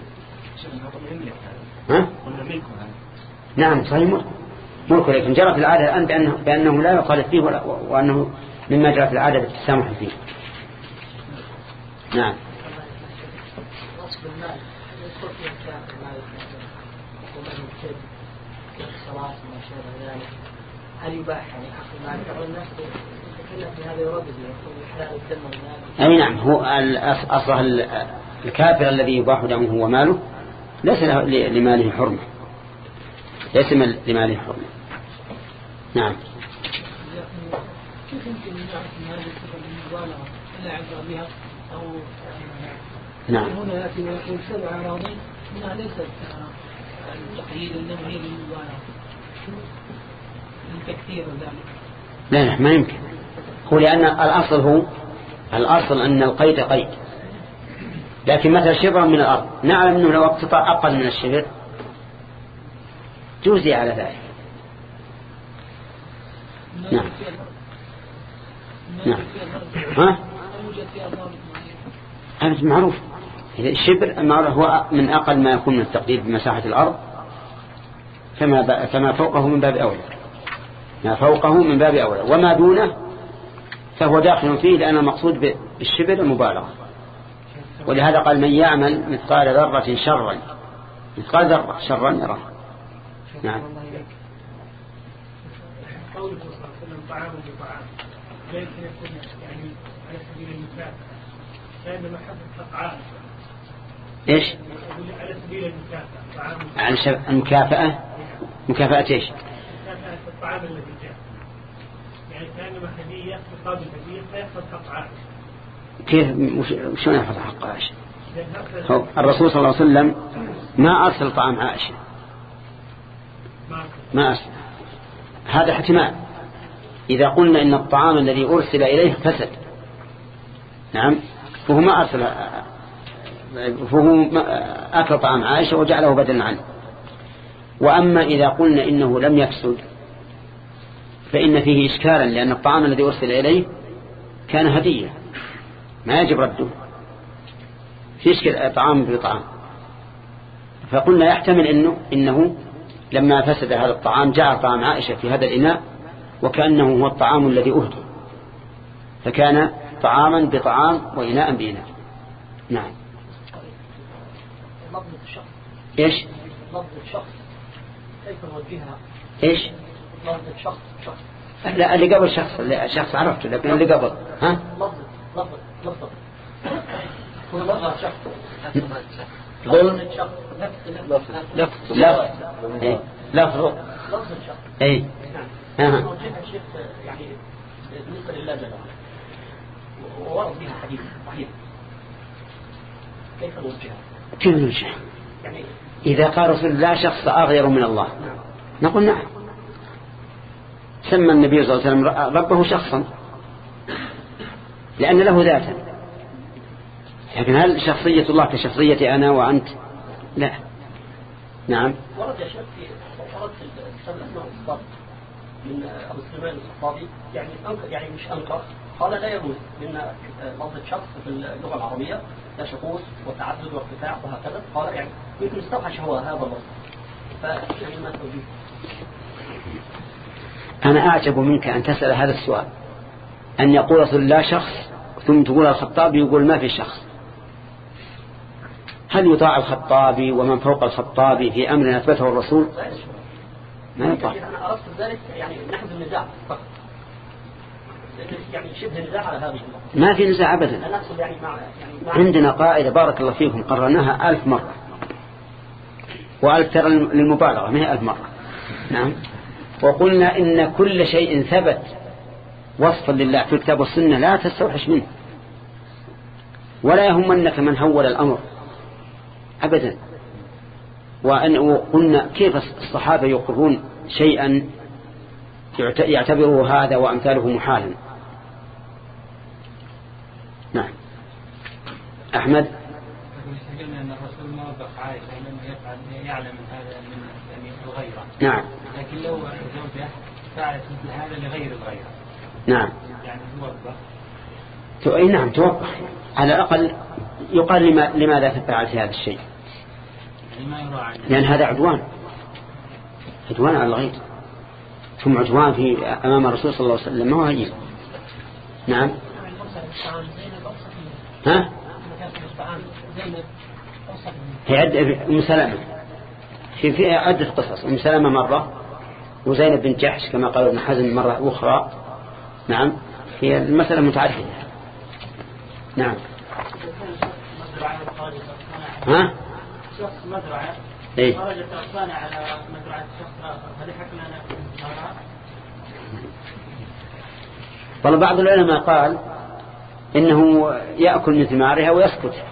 ها؟ نعم صحيح ملكه، لكن جرت العادة الآن بأنه, بأنه لا يخالف فيه وأنه مما جرت العادة بالتسامح فيه. نعم. هل يباح يعني أخذ مال بعض الناس يتكلم في هذا يردد يقول حلال الدم والمال؟ أي نعم. هو أصله الكافر الذي يباح دمه وماله ليس لماله حرمة، ليس لماله حرمة. نعم. كيف يمكن أن نعرف أن هذه الصفة المبالغة لا عبر بها أو نعم. هنا يأتي ويقول سبع أراضين هنا ليست التقييد إنما هي للمبالغة التكثير وذلك. لا لا ما يمكن. هو لأن الأصل هو الأصل أن القيد قيد، لكن مثل شبر من الأرض نعلم أنه لو اقتطع أقل من الشبر جوزي على ذلك. نعم. نعم. ها؟ هذا معروف. الشبر هو من أقل ما يكون من التقدير بمساحة الأرض، فما فما فوقه من باب أولى، ما فوقه من باب أولى، وما دونه فهو داخل فيه، لأن المقصود بالشبر المبالغة. ولهذا قال من يعمل مثقال ذرة شرا مثقال ذرة شرا يراه. نعم. قوله صلى الله عليه وسلم طعام بطعام ليس يكون يعني على سبيل المكافأة، لأن محبة الطعام إيش؟ على سبيل المكافأة. طعام على سبيل المكافأة. مكافأة إيش؟ مكافأة الطعام الذي جاء، يعني كأنما هدية مقابل هدية فيحفظ حق عائشة. كيف شلون يحفظ حق عائشة؟ الرسول صلى الله عليه وسلم ما أرسل طعام عائشة، ما أرسل. هذا احتمال إذا قلنا إن الطعام الذي أرسل إليه فسد، نعم، فهو ما أرسل، فهو أكل طعام عائشة وجعله بدلا عنه. وأما إذا قلنا إنه لم يفسد فإن فيه إشكالا، لأن الطعام الذي أرسل إليه كان هدية ما يجب رده، في إشكال طعام بطعام. فقلنا يحتمل إنه, إنه لما فسد هذا الطعام جعل طعام عائشة في هذا الإناء وكأنه هو الطعام الذي أهدي، فكان طعاما بطعام وإناء بإناء. نعم. لفظ الشخص. إيش؟ لفظ الشخص كيف نوجهها؟ إيش؟ لفظ الشخص شخص. لا اللي قبل شخص اللي شخص عرفته لكن اللي قبل ها لفظ لفظ لفظ لفظ شخص ظلم لفظ لفظ لفظ لفظ لفظ الشخص اي ها نوجهها الشيخ يعني بالنسبة لله جل وعلا وورد بها حديث صحيح كيف نوجهها؟ كيف نوجهها؟ يعني إذا قال رسول لا شخص أغير من الله نقول نعم. سمى النبي صلى الله عليه وسلم ربه شخصا لأن له ذاتا، لكن هل شخصية الله كشخصية أنا وأنت؟ لا. نعم. ورد يا شيخ في ورد في الكتاب الأسماء والصفات من أبو سليمان الخطابي يعني أنكر يعني مش أنكر قال لا يجوز لأن لفظة شخص في اللغة العربية لا شخوص وتعدد وارتفاع وهكذا، قال يعني يمكن استوحش هو هذا اللفظ فيعني ما توجيه. أنا أعجب منك أن تسأل هذا السؤال، أن يقول رسول لا شخص ثم تقول الخطابي يقول ما في شخص. هل يطاع الخطابي ومن فوق الخطابي في أمر أثبته الرسول؟ ما يطاع. أنا أردت ذلك يعني نحن النزاع فقط يعني شبه نزاع على هذه النقطة. ما في نزاع أبدا. أنا أقصد يعني مع يعني مع عندنا قاعدة بارك الله فيكم قررناها ألف مرة، وألف ترى للمبالغة ما هي ألف مرة. نعم. وقلنا إن كل شيء ثبت وصفا لله في الكتاب والسنة لا تستوحش منه، ولا يهمنك من هول الأمر أبدا. وأن وقلنا كيف الصحابة يقرون شيئا يعتبره هذا وأمثاله محالا. نعم. أحمد. قلنا أن الرسول ما وضح عائشة لأنه يفعل يعلم هذا من يعني الغيرة. نعم. لكن لو زوجة فعلت مثل هذا لغير الغيرة. نعم. يعني توضح. أي نعم توضح على الأقل يقال لما لماذا فعلت هذا الشيء؟ يعني ما يراعي. لأن هذا عدوان عدوان على الغير، ثم عدوان في أمام الرسول صلى الله عليه وسلم ما هو هين. نعم. ها؟ هي عدة أم سلمة في في عدة قصص. أم سلمة مرة وزينب بنت جحش كما قال ابن حزم مرة أخرى. نعم. هي المسألة متعددة. نعم. ها؟ شخص مزرعة إيه؟ خرجت الصانع على مزرعة شخص آخر هل يحكم لنا مزرعة؟ والله بعض العلماء قال إنه يأكل من ثمارها ويسكت،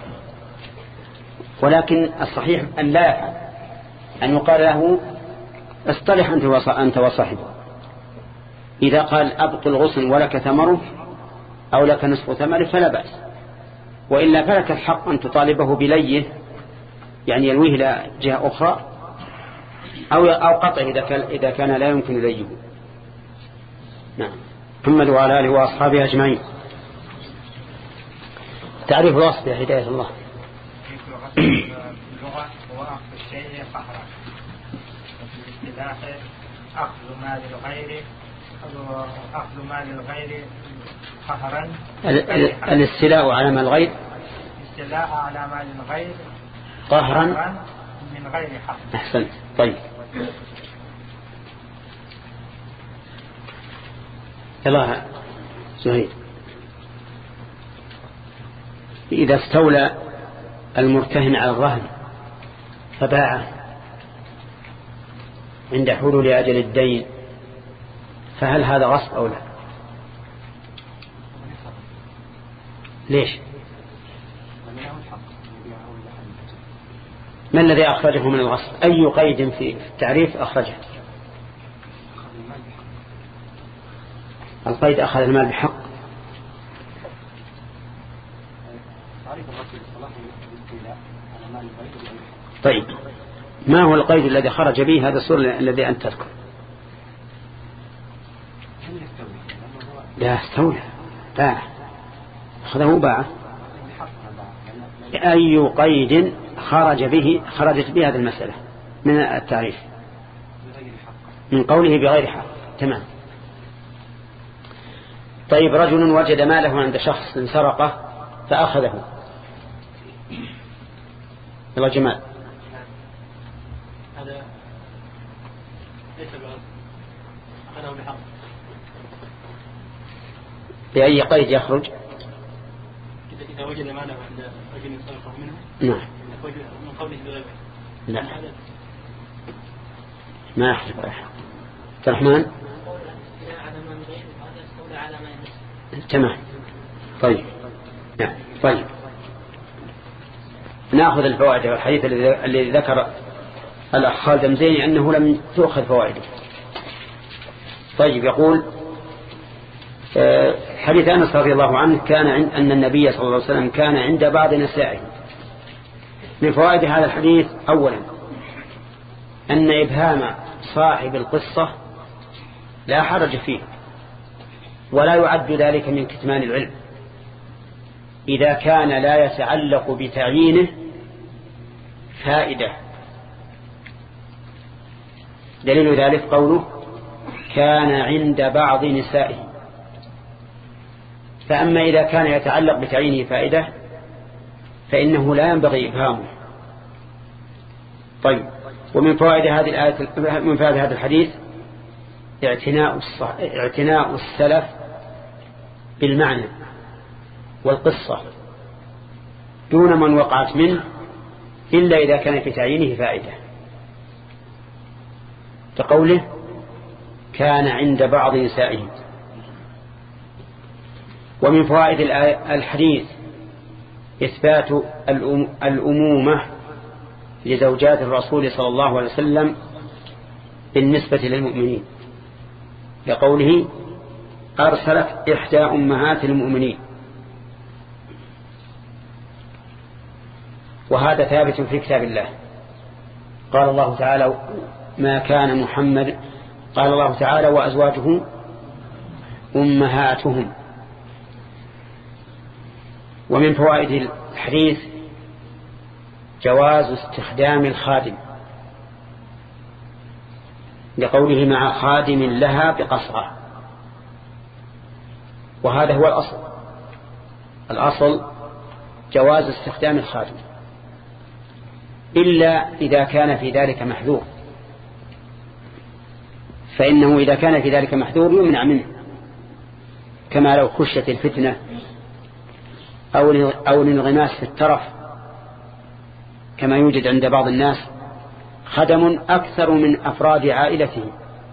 ولكن الصحيح أن لا يفعل، أن يقال له اصطلح أنت وصاحبه. إذا قال أبطل غصن ولك ثمره أو لك نصف ثمره فلا بأس، وإلا فلك الحق أن تطالبه بليه يعني يلويه إلى جهة أخرى أو أو قطعه إذا كان إذا كان لا يمكن ليه. نعم. محمد وعلى آله وأصحابه أجمعين. تعريف الوصف يا هداية الله. اللغة هو أخذ الشيء قهرا، وفي الاصطلاح أخذ مال الغير أخذ مال الغير قهرا. الاستيلاء على مال الغير الاستيلاء على مال الغير قهرا من غير حق. أحسنت. طيب يلا زهير. إذا استولى المرتهن على الرهن فباعه عند حلول أجل الدين فهل هذا غصب أو لا؟ ليش؟ ما الذي أخرجه من الغصب؟ أي قيد في التعريف أخرجه؟ القيد أخذ المال بحق. طيب ما هو القيد الذي خرج به هذا السور الذي أنت تذكر؟ لا استولى باع أخذه باع. أي قيد خرج به خرجت به هذه المسألة من التعريف؟ من قوله بغير حق. تمام. طيب رجل وجد ماله عند شخص سرقه فأخذه. يلا جمال. هذا ليس بغصب، أخذه بحق. بأي قيد يخرج؟ إذا وجد معنى عند رجل يسرقه منه. نعم. من قوله بغيره. لا. ما يحرف أحد. عبد الرحمن. تمام. طيب. نعم. طيب. نأخذ الفوائد والحديث الذي ذكر الأخ خالد المزيني أنه لم تؤخذ فوائده. طيب يقول حديث أنس رضي الله عنه كان عند أن النبي صلى الله عليه وسلم كان عند بعض نسائه. من فوائد هذا الحديث أولا أن إبهام صاحب القصة لا حرج فيه ولا يعد ذلك من كتمان العلم إذا كان لا يتعلق بتعيينه فائدة. دليل ذلك قوله كان عند بعض نسائه. فأما إذا كان يتعلق بتعيينه فائدة فإنه لا ينبغي إبهامه. طيب. ومن فوائد هذه الآية من فوائد هذا الحديث اعتناء الصح... اعتناء السلف بالمعنى والقصة دون من وقعت منه إلا إذا كان في تعيينه فائدة. كقوله كان عند بعض نسائه. ومن فوائد الحديث إثبات الأمومة لزوجات الرسول صلى الله عليه وسلم بالنسبة للمؤمنين لقوله أرسلت إحدى أمهات المؤمنين. وهذا ثابت في كتاب الله. قال الله تعالى ما كان محمد قال الله تعالى وأزواجه أمهاتهم. ومن فوائد الحديث جواز استخدام الخادم لقوله مع خادم لها بقصعة. وهذا هو الأصل. الأصل جواز استخدام الخادم إلا إذا كان في ذلك محذور، فإنه إذا كان في ذلك محذور يمنع منه، كما لو خشت الفتنة أو الانغماس في الترف، كما يوجد عند بعض الناس خدم أكثر من أفراد عائلته.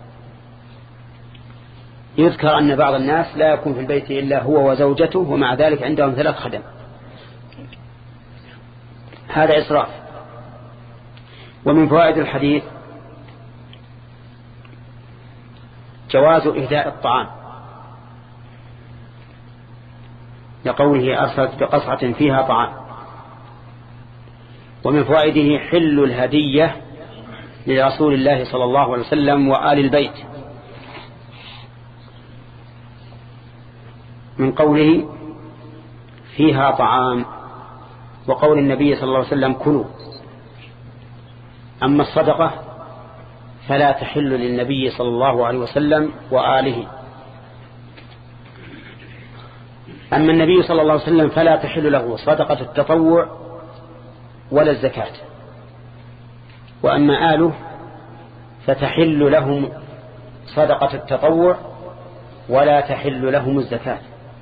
يذكر أن بعض الناس لا يكون في البيت إلا هو وزوجته ومع ذلك عندهم ثلاث خدم، هذا إسراف. ومن فوائد الحديث جواز إهداء الطعام لقوله أرسلت بقصعة فيها طعام. ومن فوائده حل الهدية لرسول الله صلى الله عليه وسلم وآل البيت من قوله فيها طعام وقول النبي صلى الله عليه وسلم كلوا. أما الصدقة فلا تحل للنبي صلى الله عليه وسلم وآله. أما النبي صلى الله عليه وسلم فلا تحل له صدقة التطوع ولا الزكاة. وأما آله فتحل لهم صدقة التطوع ولا تحل لهم الزكاة.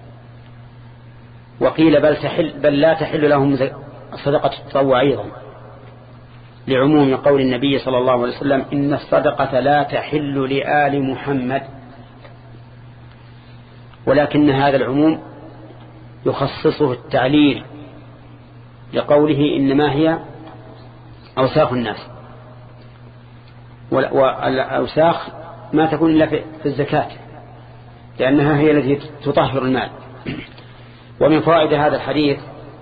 وقيل بل, تحل بل لا تحل لهم صدقة التطوع أيضا لعموم قول النبي صلى الله عليه وسلم إن الصدقة لا تحل لآل محمد. ولكن هذا العموم يخصصه التعليل لقوله إنما هي أوساخ الناس، والأوساخ ما تكون إلا في الزكاة لأنها هي التي تطهر المال. ومن فوائد هذا الحديث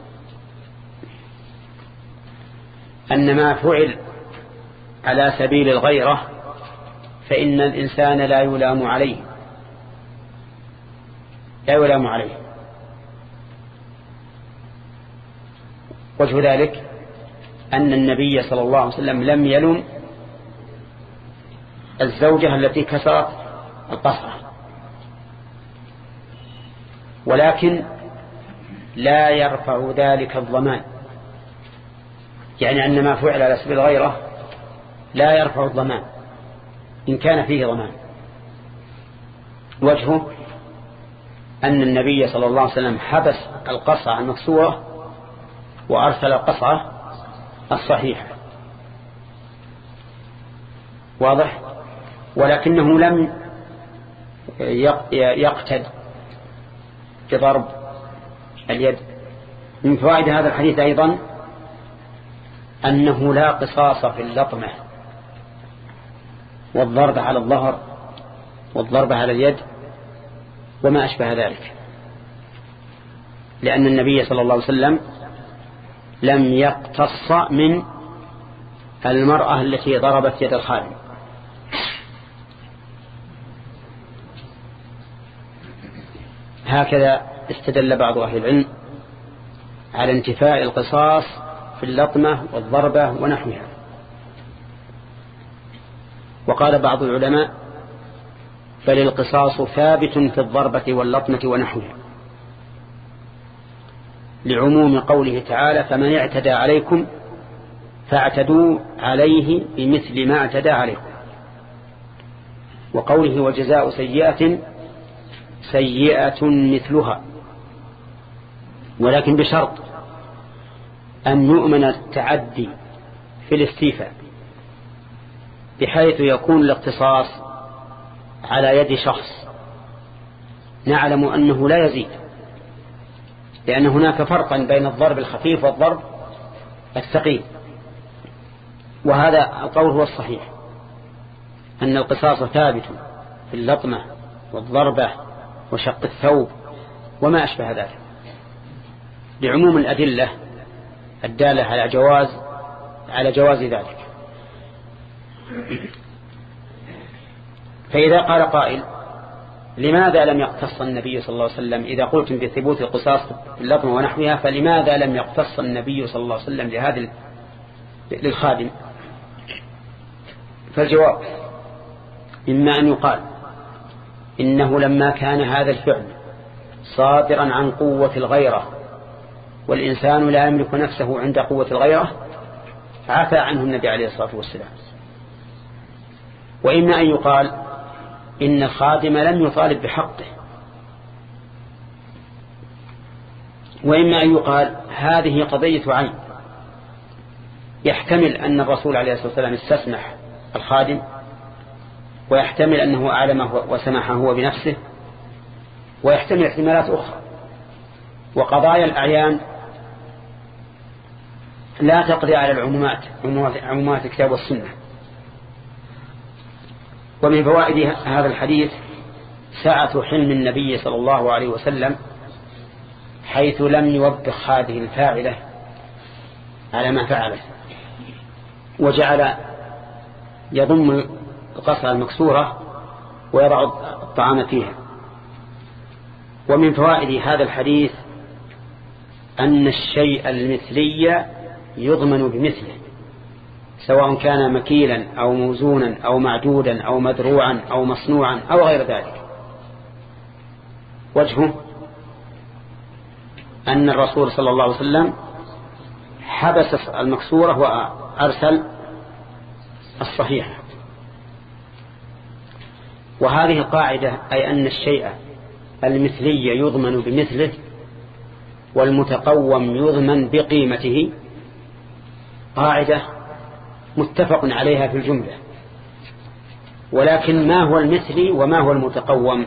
أن ما فعل على سبيل الغيرة فإن الإنسان لا يلام عليه لا يلام عليه وجه ذلك أن النبي صلى الله عليه وسلم لم يلم الزوجة التي كسرت القصعة، ولكن لا يرفع ذلك الضمان، يعني أن ما فعل على سبيل الغيرة لا يرفع الضمان إن كان فيه ضمان. وجهه أن النبي صلى الله عليه وسلم حبس القصعة المكسورة وأرسل القصعة الصحيحة، واضح؟ ولكنه لم يقتد بضرب اليد. من فوائد هذا الحديث أيضا أنه لا قصاص في اللطمة والضرب على الظهر والضرب على اليد وما أشبه ذلك، لأن النبي صلى الله عليه وسلم لم يقتص من المرأة التي ضربت يد الخادم. هكذا استدل بعض أهل العلم على انتفاء القصاص في اللطمة والضربة ونحوها. وقال بعض العلماء بل القصاص ثابت في الضربة واللطمة ونحوها، لعموم قوله تعالى فمن اعتدى عليكم فاعتدوا عليه بمثل ما اعتدى عليكم، وقوله وجزاء سيئة سيئة مثلها، ولكن بشرط أن يؤمن التعدي في الاستيفاء بحيث يكون الاقتصاص على يد شخص نعلم أنه لا يزيد، لأن هناك فرقا بين الضرب الخفيف والضرب الثقيل. وهذا القول هو الصحيح، أن القصاص ثابت في اللطمة والضربة وشق الثوب وما أشبه ذلك، لعموم الأدلة الدالة على جواز على جواز ذلك. فإذا قال قائل لماذا لم يقتص النبي صلى الله عليه وسلم إذا قلتم بثبوت القصاص في اللطمة ونحوها، فلماذا لم يقتص النبي صلى الله عليه وسلم لهذا للخادم؟ فالجواب إما أن يقال إنه لما كان هذا الفعل صادرا عن قوة الغيرة والإنسان لا يملك نفسه عند قوة الغيرة عفى عنه النبي عليه الصلاة والسلام، وإما أن يقال إن الخادم لم يطالب بحقه، وإما أن يقال هذه قضية عين، يحتمل أن الرسول عليه الصلاة والسلام استسمح الخادم، ويحتمل أنه أعلمه وسمح هو بنفسه، ويحتمل احتمالات أخرى. وقضايا الأعيان لا تقضي على العمومات عمومات الكتاب والسنة. ومن فوائد هذا الحديث سعة حلم النبي صلى الله عليه وسلم، حيث لم يوبخ هذه الفاعلة على ما فعله، وجعل يضم القصعة المكسورة ويضع الطعام فيها. ومن فوائد هذا الحديث أن الشيء المثلي يضمن بمثله، سواء كان مكيلا أو موزونا أو معدودا أو مدروعا أو مصنوعا أو غير ذلك. وجهه أن الرسول صلى الله عليه وسلم حبس المكسورة وأرسل الصحيح. وهذه القاعدة أي أن الشيء المثلي يضمن بمثله والمتقوم يضمن بقيمته قاعدة متفق عليها في الجملة. ولكن ما هو المثلي وما هو المتقوم؟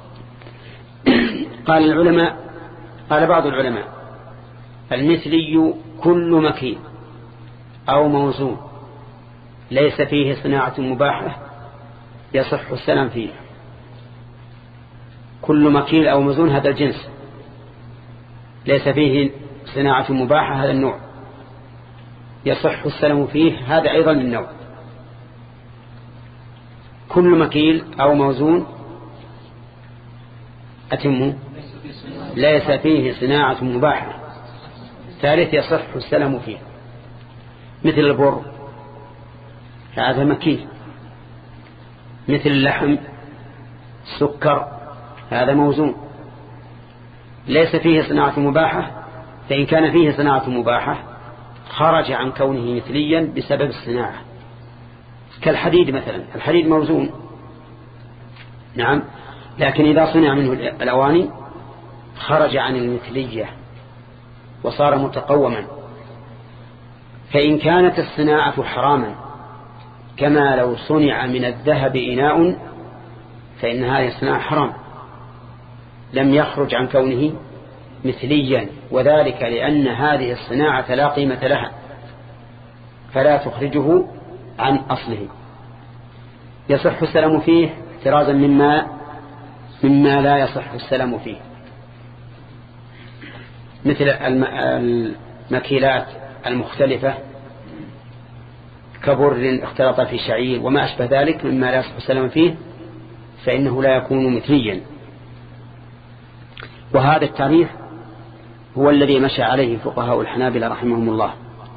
قال العلماء قال بعض العلماء المثلي كل مكين أو موزون ليس فيه صناعة مباحة يصح السلام فيه. كل مكيل أو موزون هذا الجنس ليس فيه صناعة مباحة هذا النوع يصح السلام فيه هذا أيضا من نوع. كل مكيل أو موزون أتمه ليس فيه صناعة مباحة ثالث يصح السلام فيه، مثل البر هذا مكيل، مثل اللحم السكر هذا موزون ليس فيه صناعة مباحة، فإن كان فيه صناعة مباحة خرج عن كونه مثليا بسبب الصناعة. كالحديد مثلا، الحديد موزون نعم، لكن إذا صنع منه الأواني خرج عن المثلية وصار متقوما. فإن كانت الصناعة حراما كما لو صنع من الذهب إناء فإن هذه الصناعة حرام، لم يخرج عن كونه مثليا، وذلك لأن هذه الصناعة لا قيمة لها فلا تخرجه عن أصله. يصح السلام فيه احترازا مما مما لا يصح السلام فيه، مثل المكيلات المختلفة كبر اختلط في شعير وما أشبه ذلك مما لا يصح السلام فيه، فإنه لا يكون مثليا. وهذا التعريف هو الذي مشى عليه فقهاء الحنابلة رحمهم الله.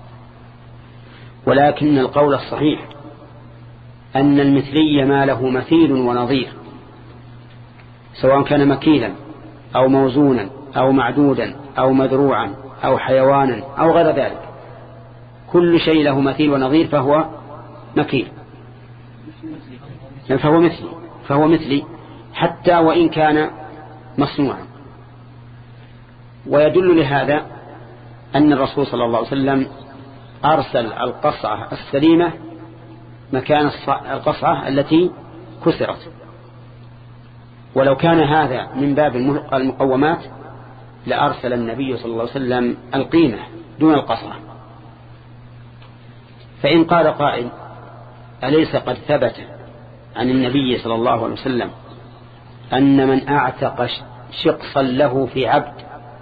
ولكن القول الصحيح أن المثلي ما له مثيل ونظير، سواء كان مكيلا أو موزونا أو معدودا أو مذروعا أو حيوانا أو غير ذلك، كل شيء له مثيل ونظير فهو مكيل، فهو مثلي فهو مثلي حتى وإن كان مصنوعا. ويدل لهذا أن الرسول صلى الله عليه وسلم أرسل القصعة السليمة مكان القصعة التي كسرت، ولو كان هذا من باب المقومات لأرسل النبي صلى الله عليه وسلم القيمة دون القصعة. فإن قال قائل أليس قد ثبت عن النبي صلى الله عليه وسلم أن من أعتق شقصا له في عبد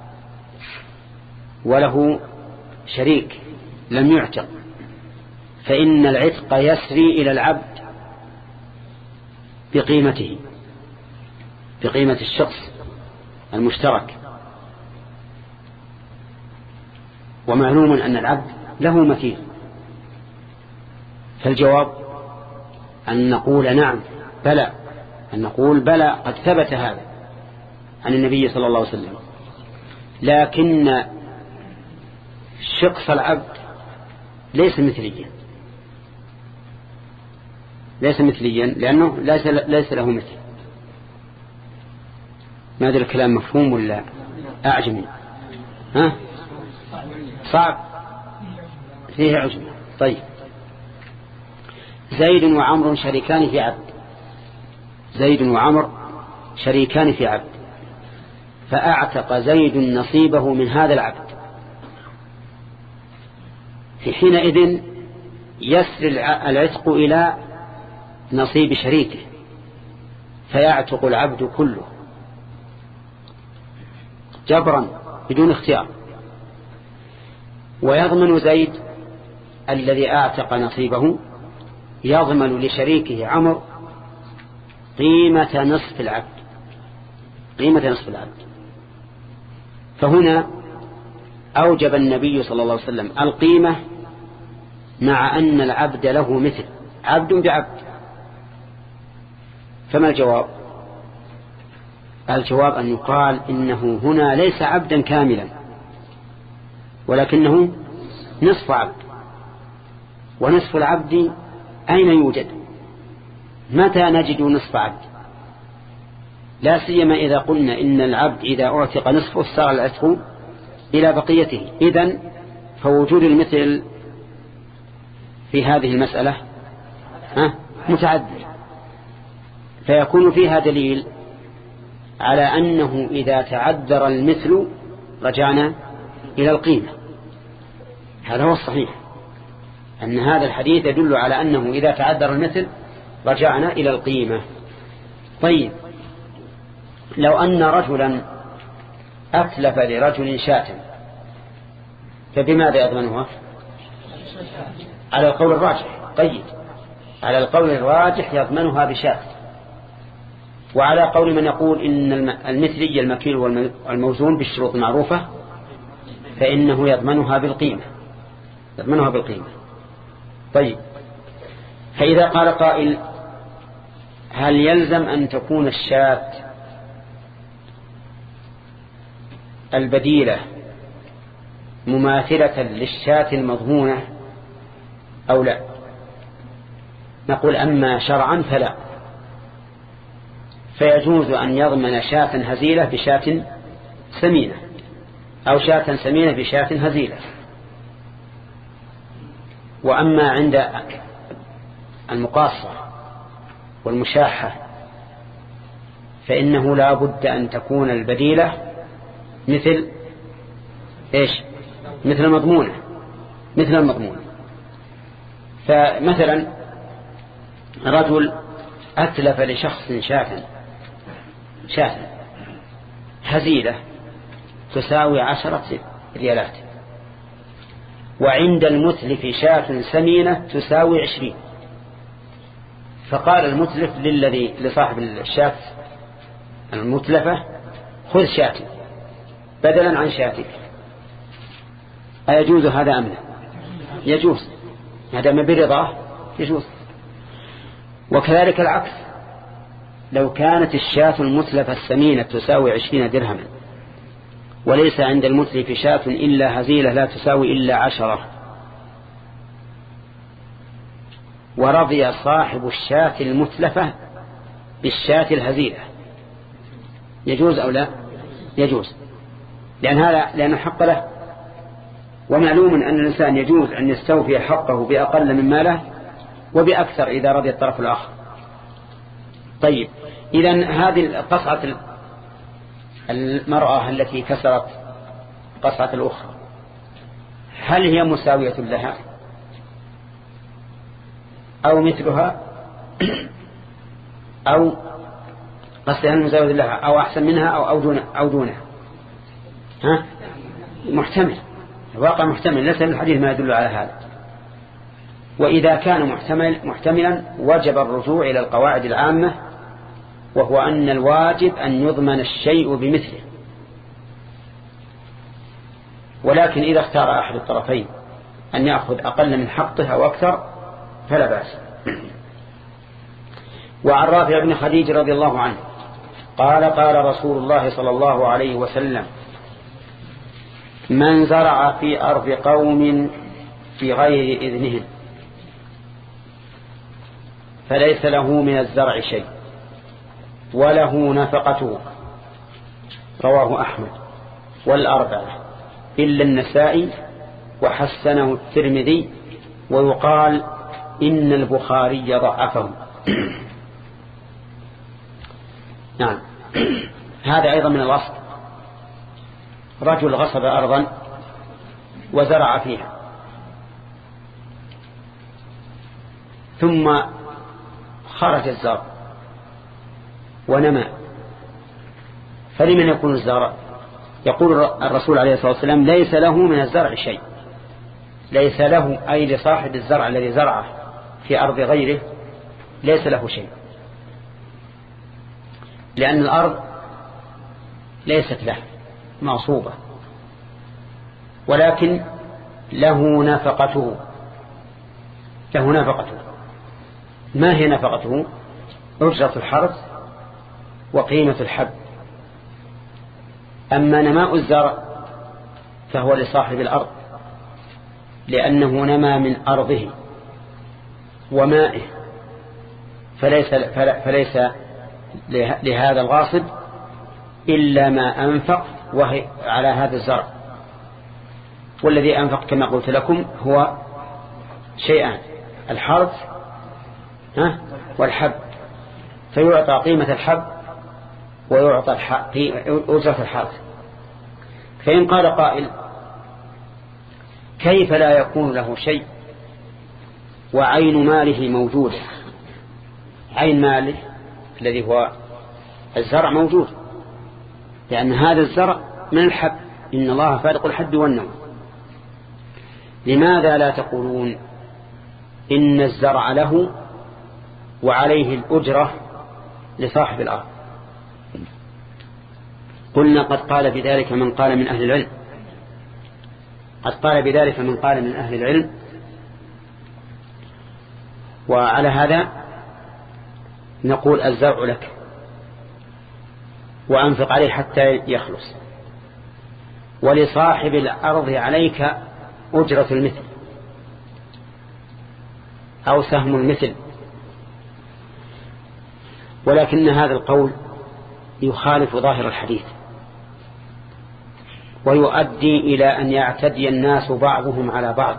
وله شريك لم يعتق فإن العتق يسري إلى العبد بقيمته بقيمة الشخص المشترك، ومعلوم أن العبد له مثيل. فالجواب أن نقول نعم بلى، أن نقول بلى قد ثبت هذا عن النبي صلى الله عليه وسلم، لكن شقص العبد ليس مثليا ليس مثليا لأنه ليس, ليس له مثل. ما أدري الكلام مفهوم ولا أعجمي؟ ها؟ صعب فيه عجم. طيب، زيد وعمر شريكان في عبد، زيد وعمر شريكان في عبد، فأعتق زيد نصيبه من هذا العبد، في حينئذ يسر العتق إلى نصيب شريكه فيعتق العبد كله جبرا بدون اختيار، ويضمن زيد الذي أعتق نصيبه يضمن لشريكه عمر قيمة نصف العبد قيمة نصف العبد. فهنا أوجب النبي صلى الله عليه وسلم القيمة مع أن العبد له مثل، عبد بعبد. فما الجواب؟ الجواب أن يقال إنه هنا ليس عبدا كاملا ولكنه نصف عبد، ونصف العبد أين يوجد؟ متى نجد نصف عبد؟ لا سيما إذا قلنا إن العبد إذا أعتق نصفه سار العتق إلى بقيته. إذن فوجود المثل في هذه المسألة متعذر، فيكون فيها دليل على أنه إذا تعذر المثل رجعنا إلى القيمة. هذا هو الصحيح، أن هذا الحديث يدل على أنه إذا تعذر المثل رجعنا إلى القيمة. طيب، لو أن رجلا أتلف لرجل شاة فبماذا يضمنها؟ على القول الراجح. قيد على القول الراجح يضمنها بشاة، وعلى قول من يقول إن المثلي المكيل والموزون بالشروط المعروفة فإنه يضمنها بالقيمة يضمنها بالقيمة. طيب، فإذا قال قائل هل يلزم أن تكون الشاة البديلة مماثلة للشاة المضمونة أو لا؟ نقول أما شرعا فلا، فيجوز أن يضمن شاة هزيلة بشاة سمينة أو شاة سمينة بشاة هزيلة. وأما عند المقاصة والمشاحة فإنه لا بد أن تكون البديلة مثل إيش؟ مثل المضمونة مثل المضمونة. فمثلا رجل أتلف لشخص شاة شاة هزيلة تساوي عشرة ريالات، وعند المتلف شاة سمينة تساوي عشرين. فقال المتلف للذي لصاحب الشاة المتلفة خذ شاتي بدلا عن شاتك. أيجوز هذا أم لا؟ يجوز، هذا ما برضاه يجوز. وكذلك العكس، لو كانت الشاة المتلفة السمينة تساوي عشرين درهما وليس عند المتلف شاة إلا هزيلة لا تساوي إلا عشرة، ورضي صاحب الشاة المتلفة بالشاة الهزيلة، يجوز أو لا؟ يجوز، لأن هذا لأن الحق له. ومعلوم أن الإنسان يجوز أن يستوفي حقه بأقل من ماله وبأكثر إذا رضي الطرف الآخر. طيب، إذن هذه قصعة المرأة التي كسرت قصعة الأخرى هل هي مساوية لها أو مثلها أو قصدها المساوية لها أو أحسن منها أو أو دونها أو دونها؟ ها؟ محتمل، الواقع محتمل، ليس الحديث ما يدل على هذا. وإذا كان محتمل محتملا وجب الرجوع إلى القواعد العامة، وهو أن الواجب أن يضمن الشيء بمثله. ولكن إذا اختار أحد الطرفين أن يأخذ أقل من حقه أو أكثر فلا بأس. وعن رافع بن خديج رضي الله عنه قال قال رسول الله صلى الله عليه وسلم: من زرع في أرض قوم في غير إذنهم فليس له من الزرع شيء وله نفقته. رواه أحمد والأربعة إلا النسائي وحسنه الترمذي، ويقال إن البخاري ضعفه. نعم، هذا أيضا من الأصل. رجل غصب أرضا وزرع فيها ثم خرج الزرع ونمى، فلمن يكون الزرع؟ يقول الرسول عليه الصلاة والسلام: ليس له من الزرع شيء. ليس له أي لصاحب الزرع الذي زرعه في أرض غيره ليس له شيء، لأن الأرض ليست له معصوبة، ولكن له نفقته. له نفقته. ما هي نفقته؟ أجرة الحرث وقيمة الحب. أما نماء الزرع فهو لصاحب الأرض، لأنه نمى من أرضه ومائه، فليس, فليس لهذا الغاصب إلا ما أنفق وهي على هذا الزرع. والذي أنفق كما قلت لكم هو شيئان: الحرث والحب، فيعطى قيمة الحب ويعطى أجرة الحرث. فإن قال قائل: كيف لا يكون له شيء وعين ماله موجودة؟ عين ماله الذي هو الزرع موجود، لأن هذا الزرع من الحب، إن الله فارق الحب والنوى. لماذا لا تقولون إن الزرع له وعليه الأجرة لصاحب الأرض؟ قلنا: قد قال بذلك من قال من أهل العلم. قد قال بذلك من قال من أهل العلم. وعلى هذا نقول: الزرع لك وأنفق عليه حتى يخلص، ولصاحب الأرض عليك أجرة المثل أو سهم المثل. ولكن هذا القول يخالف ظاهر الحديث، ويؤدي إلى أن يعتدي الناس بعضهم على بعض.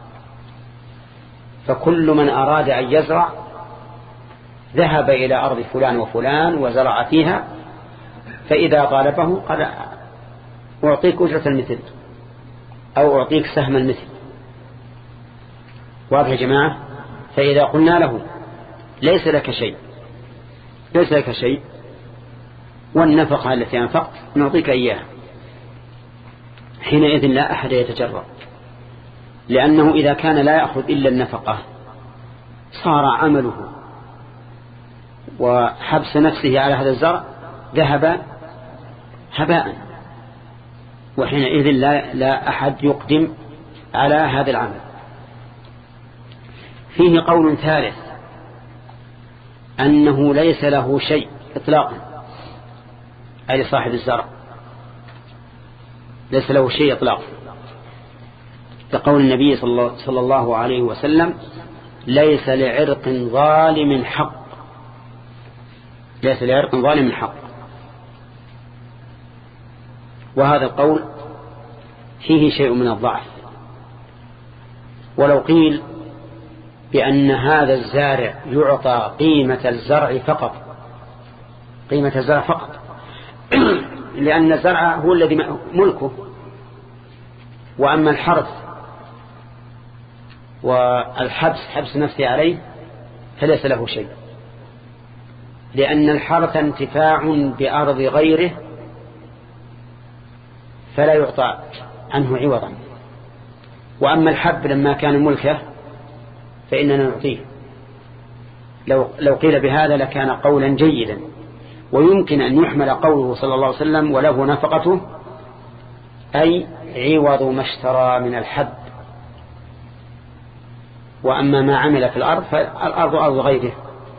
فكل من أراد أن يزرع ذهب إلى أرض فلان وفلان وزرع فيها، فإذا طالبه قال أعطيك أجرة المثل أو أعطيك سهم المثل. واضح يا جماعة؟ فإذا قلنا له ليس لك شيء ليس لك شيء والنفقة التي أنفقت نعطيك إياها، حينئذ لا أحد يتجرأ، لأنه إذا كان لا يأخذ إلا النفقة صار عمله وحبس نفسه على هذا الزرع ذهب هباء، وحينئذ لا, لا أحد يقدم على هذا العمل. فيه قول ثالث أنه ليس له شيء إطلاقا، أي صاحب الزرع ليس له شيء إطلاقا، كقول النبي صلى الله عليه وسلم ليس لعرق ظالم حق، ليس لعرق ظالم حق. وهذا القول فيه شيء من الضعف، ولو قيل بأن هذا الزارع يعطى قيمة الزرع فقط، قيمة الزرع فقط لأن الزرع هو الذي ملكه، وأما الحرث والحبس حبس نفسه عليه فليس له شيء، لأن الحرث انتفاع بأرض غيره فلا يعطى عنه عوضا، وأما الحب لما كان ملكه فإننا نعطيه. لو, لو قيل بهذا لكان قولا جيدا، ويمكن أن يحمل قوله صلى الله عليه وسلم وله نفقته أي عوض ما اشترى من الحب، وأما ما عمل في الأرض فالأرض أرض غيره.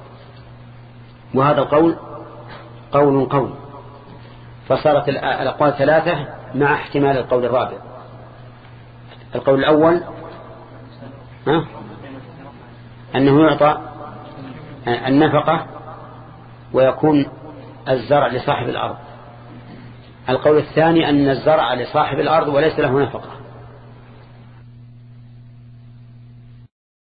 وهذا القول قول قول، فصارت الأقوال ثلاثة مع احتمال القول الرابع. القول الأول ها؟ أنه يعطى النفقة ويكون الزرع لصاحب الأرض. القول الثاني أن الزرع لصاحب الأرض وليس له نفقة.